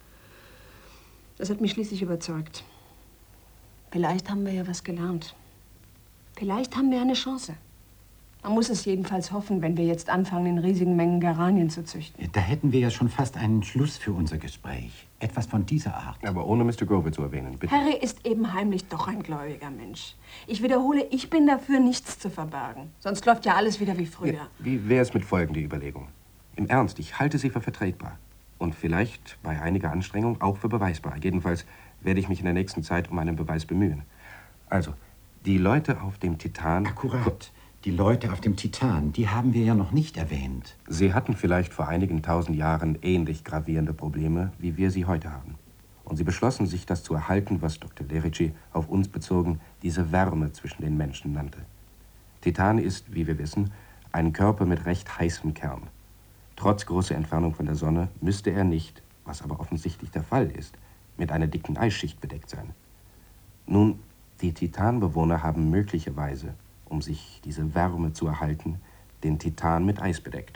Das hat mich schließlich überzeugt. Vielleicht haben wir ja was gelernt. Vielleicht haben wir eine Chance. Man muss es jedenfalls hoffen, wenn wir jetzt anfangen, in riesigen Mengen Geranien zu züchten. Da hätten wir ja schon fast einen Schluss für unser Gespräch. Etwas von dieser Art. Aber ohne Mister Grover zu erwähnen, bitte. Harry ist eben heimlich doch ein gläubiger Mensch. Ich wiederhole, ich bin dafür, nichts zu verbergen. Sonst läuft ja alles wieder wie früher. Ja, wie wäre es mit folgender Überlegung? Im Ernst, ich halte sie für vertretbar. Und vielleicht bei einiger Anstrengung auch für beweisbar. Jedenfalls werde ich mich in der nächsten Zeit um einen Beweis bemühen. Also, die Leute auf dem Titan... Akkurat. Die Leute auf dem Titan, die haben wir ja noch nicht erwähnt. Sie hatten vielleicht vor einigen tausend Jahren ähnlich gravierende Probleme, wie wir sie heute haben. Und sie beschlossen, sich das zu erhalten, was Doktor Lerici auf uns bezogen diese Wärme zwischen den Menschen nannte. Titan ist, wie wir wissen, ein Körper mit recht heißem Kern. Trotz großer Entfernung von der Sonne müsste er nicht, was aber offensichtlich der Fall ist, mit einer dicken Eisschicht bedeckt sein. Nun, die Titanbewohner haben möglicherweise, um sich diese Wärme zu erhalten, den Titan mit Eis bedeckt.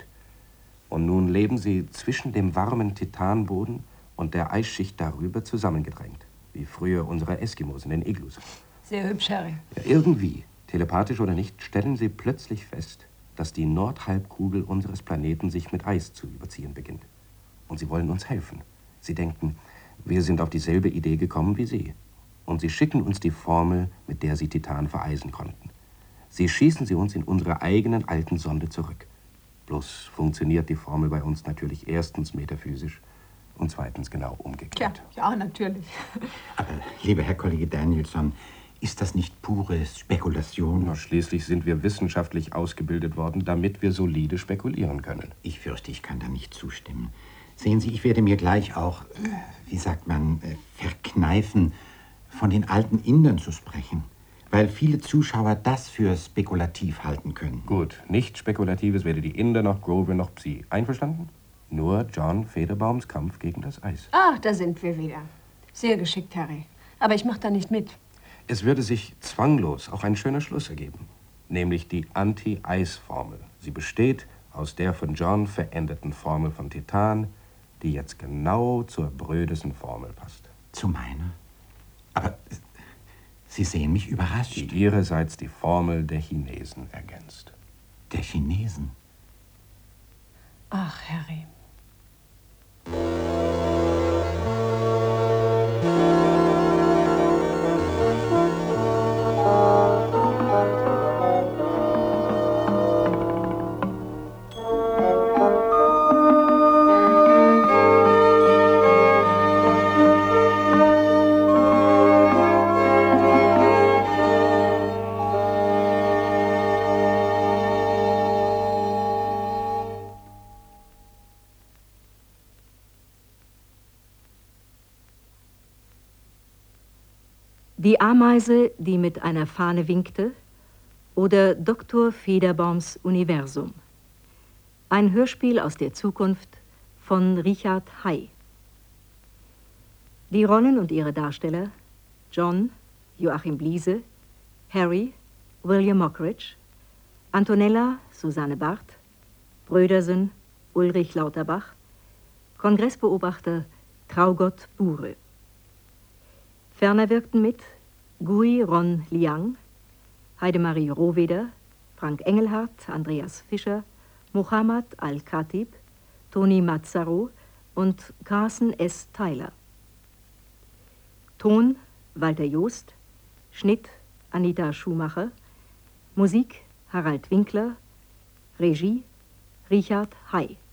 Und nun leben sie zwischen dem warmen Titanboden und der Eisschicht darüber zusammengedrängt, wie früher unsere Eskimos in den Iglus. Sehr hübsch, Harry. Ja, irgendwie, telepathisch oder nicht, stellen sie plötzlich fest, dass die Nordhalbkugel unseres Planeten sich mit Eis zu überziehen beginnt. Und sie wollen uns helfen. Sie denken, wir sind auf dieselbe Idee gekommen wie sie. Und sie schicken uns die Formel, mit der sie Titan vereisen konnten. Sie schießen sie uns in unsere eigenen alten Sonde zurück. Bloß funktioniert die Formel bei uns natürlich erstens metaphysisch und zweitens genau umgekehrt. Ja, ja, natürlich. Aber, lieber Herr Kollege Danielson, ist das nicht pure Spekulation? Na, schließlich sind wir wissenschaftlich ausgebildet worden, damit wir solide spekulieren können. Ich fürchte, ich kann da nicht zustimmen. Sehen Sie, ich werde mir gleich auch, wie sagt man, verkneifen, von den alten Indern zu sprechen. Weil viele Zuschauer das für spekulativ halten können. Gut, nichts Spekulatives weder die Inder noch Grover noch Psi. Einverstanden? Nur John Federbaums Kampf gegen das Eis. Ah, da sind wir wieder. Sehr geschickt, Harry. Aber ich mache da nicht mit. Es würde sich zwanglos auch ein schöner Schluss ergeben. Nämlich die Anti-Eis-Formel. Sie besteht aus der von John veränderten Formel von Titan, die jetzt genau zur Brödesen Formel passt. Zu meiner? Aber Sie sehen mich überrascht. Die ihrerseits die Formel der Chinesen ergänzt. Der Chinesen? Ach, Harry. Die Ameise, die mit einer Fahne winkte, oder Doktor Federbaums Universum. Ein Hörspiel aus der Zukunft von Richard Hay. Die Rollen und ihre Darsteller: John, Joachim Bliese, Harry, William Mockridge, Antonella, Susanne Barth, Brödersen, Ulrich Lauterbach, Kongressbeobachter Traugott Bure. Ferner wirkten mit Gui Ron Liang, Heidemarie Rohweder, Frank Engelhardt, Andreas Fischer, Mohammad Al-Khatib, Toni Mazzaro und Carson S. Tyler. Ton Walter Joost, Schnitt Anita Schumacher, Musik Harald Winkler, Regie Richard Hay.